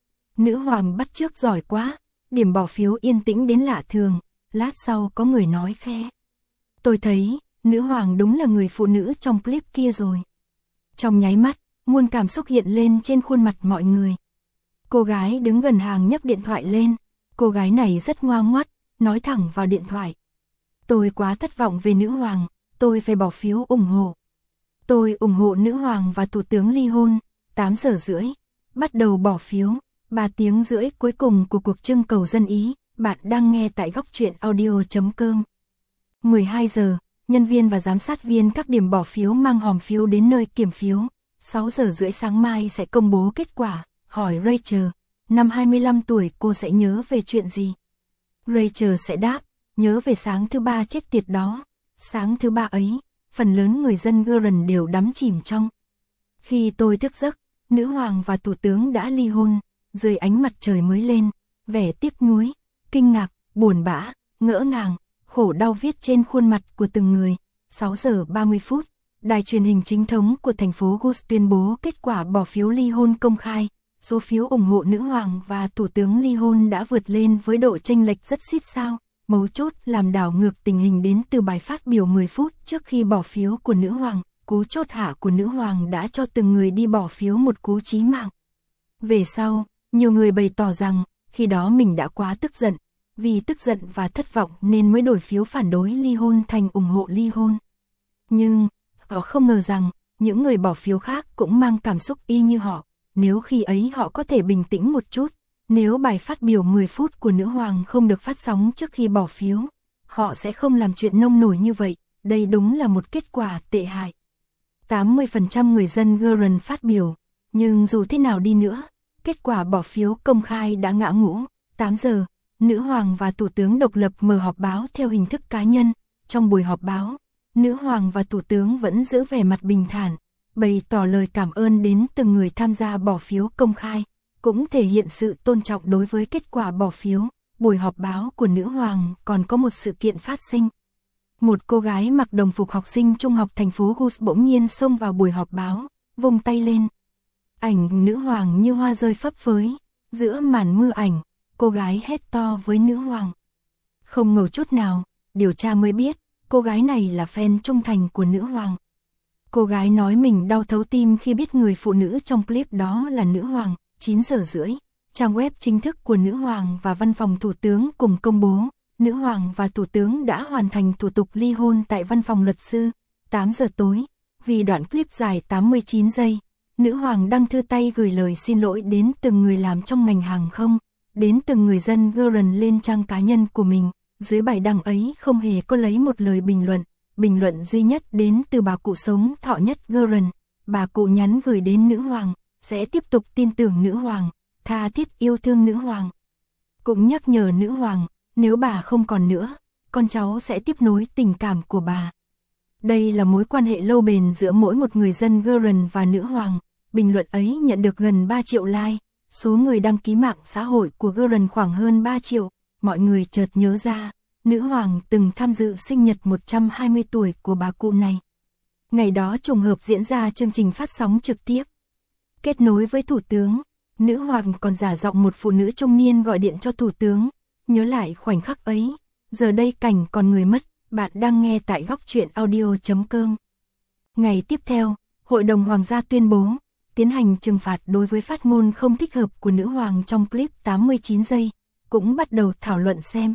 Nữ hoàng bắt chước giỏi quá, điểm bỏ phiếu yên tĩnh đến lạ thường, lát sau có người nói khẽ. Tôi thấy, nữ hoàng đúng là người phụ nữ trong clip kia rồi. Trong nháy mắt, muôn cảm xúc hiện lên trên khuôn mặt mọi người. Cô gái đứng gần hàng nhấc điện thoại lên, cô gái này rất ngoan ngoắt, nói thẳng vào điện thoại. Tôi quá thất vọng về nữ hoàng, tôi phải bỏ phiếu ủng hộ. Tôi ủng hộ nữ hoàng và thủ tướng ly hôn. Tám giờ rưỡi, bắt đầu bỏ phiếu. Ba tiếng rưỡi cuối cùng của cuộc trưng cầu dân Ý, bạn đang nghe tại góc truyện audio chấm com. mười hai giờ, nhân viên và giám sát viên các điểm bỏ phiếu mang hòm phiếu đến nơi kiểm phiếu. sáu giờ rưỡi sáng mai sẽ công bố kết quả. Hỏi Rachel, năm hai mươi lăm tuổi cô sẽ nhớ về chuyện gì? Rachel sẽ đáp, nhớ về sáng thứ ba chết tiệt đó. Sáng thứ ba ấy, phần lớn người dân Guernsey đều đắm chìm trong. Khi tôi thức giấc, nữ hoàng và thủ tướng đã ly hôn. Dưới ánh mặt trời mới lên, vẻ tiếc nuối, kinh ngạc, buồn bã, ngỡ ngàng, khổ đau viết trên khuôn mặt của từng người. sáu giờ ba mươi phút, đài truyền hình chính thống của thành phố Gus tuyên bố kết quả bỏ phiếu ly hôn công khai. Số phiếu ủng hộ nữ hoàng và thủ tướng ly hôn đã vượt lên với độ chênh lệch rất xít sao. Mấu chốt làm đảo ngược tình hình đến từ bài phát biểu mười phút trước khi bỏ phiếu của nữ hoàng. Cú chốt hạ của nữ hoàng đã cho từng người đi bỏ phiếu một cú chí mạng. Về sau, nhiều người bày tỏ rằng, khi đó mình đã quá tức giận, vì tức giận và thất vọng nên mới đổi phiếu phản đối ly hôn thành ủng hộ ly hôn. Nhưng, họ không ngờ rằng, những người bỏ phiếu khác cũng mang cảm xúc y như họ, nếu khi ấy họ có thể bình tĩnh một chút, nếu bài phát biểu mười phút của nữ hoàng không được phát sóng trước khi bỏ phiếu, họ sẽ không làm chuyện nông nổi như vậy, đây đúng là một kết quả tệ hại. tám mươi phần trăm người dân Iran phát biểu, nhưng dù thế nào đi nữa, kết quả bỏ phiếu công khai đã ngã ngũ. tám giờ, nữ hoàng và thủ tướng độc lập mở họp báo theo hình thức cá nhân. Trong buổi họp báo, nữ hoàng và thủ tướng vẫn giữ vẻ mặt bình thản, bày tỏ lời cảm ơn đến từng người tham gia bỏ phiếu công khai, cũng thể hiện sự tôn trọng đối với kết quả bỏ phiếu. Buổi họp báo của nữ hoàng còn có một sự kiện phát sinh. Một cô gái mặc đồng phục học sinh trung học thành phố Gus bỗng nhiên xông vào buổi họp báo, vung tay lên. Ảnh nữ hoàng như hoa rơi phấp phới, giữa màn mưa ảnh, cô gái hét to với nữ hoàng. Không ngờ chút nào, điều tra mới biết, cô gái này là fan trung thành của nữ hoàng. Cô gái nói mình đau thấu tim khi biết người phụ nữ trong clip đó là nữ hoàng. chín giờ rưỡi, trang web chính thức của nữ hoàng và văn phòng thủ tướng cùng công bố, nữ hoàng và thủ tướng đã hoàn thành thủ tục ly hôn tại văn phòng luật sư. tám giờ tối, vì đoạn clip dài tám mươi chín giây, nữ hoàng đăng thư tay gửi lời xin lỗi đến từng người làm trong ngành hàng không, đến từng người dân Iran lên trang cá nhân của mình. Dưới bài đăng ấy không hề có lấy một lời bình luận, bình luận duy nhất đến từ bà cụ sống thọ nhất Iran. Bà cụ nhắn gửi đến nữ hoàng, sẽ tiếp tục tin tưởng nữ hoàng, tha thiết yêu thương nữ hoàng. Cũng nhắc nhở nữ hoàng, nếu bà không còn nữa, con cháu sẽ tiếp nối tình cảm của bà. Đây là mối quan hệ lâu bền giữa mỗi một người dân Iran và nữ hoàng. Bình luận ấy nhận được gần ba triệu like, số người đăng ký mạng xã hội của Iran khoảng hơn ba triệu. Mọi người chợt nhớ ra, nữ hoàng từng tham dự sinh nhật một trăm hai mươi tuổi của bà cụ này. Ngày đó trùng hợp diễn ra chương trình phát sóng trực tiếp. Kết nối với thủ tướng, nữ hoàng còn giả giọng một phụ nữ trung niên gọi điện cho thủ tướng. Nhớ lại khoảnh khắc ấy, giờ đây cảnh còn người mất. Bạn đang nghe tại góc truyện audio chấm com. Ngày tiếp theo, Hội đồng Hoàng gia tuyên bố tiến hành trừng phạt đối với phát ngôn không thích hợp của nữ hoàng trong clip tám mươi chín giây, cũng bắt đầu thảo luận xem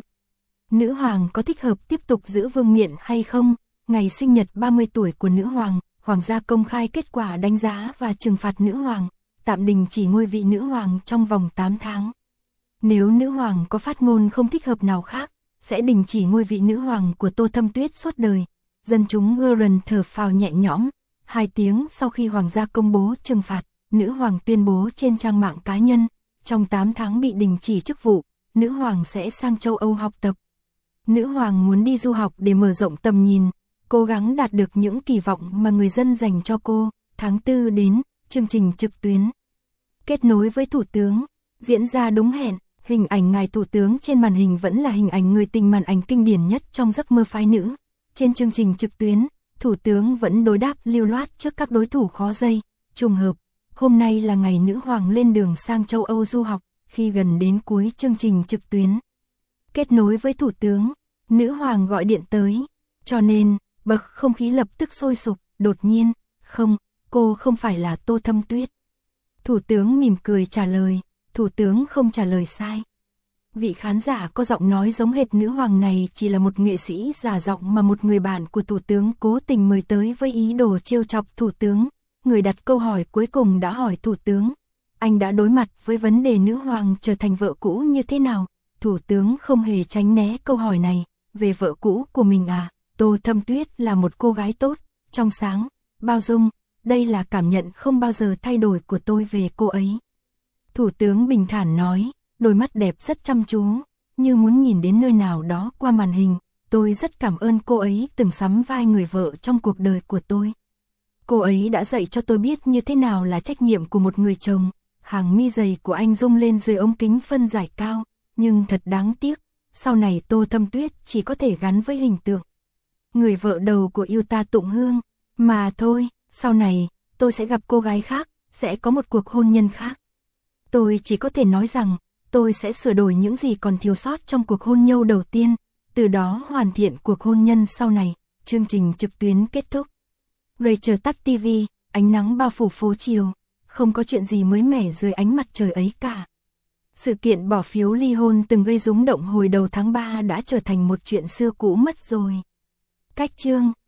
nữ hoàng có thích hợp tiếp tục giữ vương miện hay không. Ngày sinh nhật ba mươi tuổi của nữ hoàng, hoàng gia công khai kết quả đánh giá và trừng phạt nữ hoàng, tạm đình chỉ ngôi vị nữ hoàng trong vòng tám tháng. Nếu nữ hoàng có phát ngôn không thích hợp nào khác, sẽ đình chỉ ngôi vị nữ hoàng của Tô Thâm Tuyết suốt đời. Dân chúng Iran thở phào nhẹ nhõm. Hai tiếng sau khi hoàng gia công bố trừng phạt, nữ hoàng tuyên bố trên trang mạng cá nhân, trong tám tháng bị đình chỉ chức vụ, nữ hoàng sẽ sang châu Âu học tập. Nữ hoàng muốn đi du học để mở rộng tầm nhìn, cố gắng đạt được những kỳ vọng mà người dân dành cho cô. Tháng tư đến, chương trình trực tuyến. Kết nối với thủ tướng, diễn ra đúng hẹn, hình ảnh ngài thủ tướng trên màn hình vẫn là hình ảnh người tình màn ảnh kinh điển nhất trong giấc mơ phái nữ. Trên chương trình trực tuyến, thủ tướng vẫn đối đáp lưu loát trước các đối thủ khó dây. Trùng hợp, hôm nay là ngày nữ hoàng lên đường sang châu Âu du học. Khi gần đến cuối chương trình trực tuyến, kết nối với thủ tướng, nữ hoàng gọi điện tới, cho nên, bậc không khí lập tức sôi sục. Đột nhiên, không, cô không phải là Tô Thâm Tuyết. Thủ tướng mỉm cười trả lời, thủ tướng không trả lời sai. Vị khán giả có giọng nói giống hệt nữ hoàng này chỉ là một nghệ sĩ giả giọng mà một người bạn của thủ tướng cố tình mời tới với ý đồ trêu chọc thủ tướng. Người đặt câu hỏi cuối cùng đã hỏi thủ tướng, anh đã đối mặt với vấn đề nữ hoàng trở thành vợ cũ như thế nào? Thủ tướng không hề tránh né câu hỏi này. Về vợ cũ của mình à? Tô Thâm Tuyết là một cô gái tốt, trong sáng, bao dung. Đây là cảm nhận không bao giờ thay đổi của tôi về cô ấy. Thủ tướng bình thản nói, đôi mắt đẹp rất chăm chú, như muốn nhìn đến nơi nào đó qua màn hình. Tôi rất cảm ơn cô ấy từng sắm vai người vợ trong cuộc đời của tôi. Cô ấy đã dạy cho tôi biết như thế nào là trách nhiệm của một người chồng. Hàng mi dày của anh rung lên dưới ống kính phân giải cao, nhưng thật đáng tiếc, sau này Tô Thâm Tuyết chỉ có thể gắn với hình tượng người vợ đầu của yêu ta Tụng Hương, mà thôi, sau này, tôi sẽ gặp cô gái khác, sẽ có một cuộc hôn nhân khác. Tôi chỉ có thể nói rằng, tôi sẽ sửa đổi những gì còn thiếu sót trong cuộc hôn nhân đầu tiên, từ đó hoàn thiện cuộc hôn nhân sau này. Chương trình trực tuyến kết thúc. Rachel tắt ti vi, ánh nắng bao phủ phố chiều, không có chuyện gì mới mẻ dưới ánh mặt trời ấy cả. Sự kiện bỏ phiếu ly hôn từng gây rúng động hồi đầu tháng ba đã trở thành một chuyện xưa cũ mất rồi. Cách chương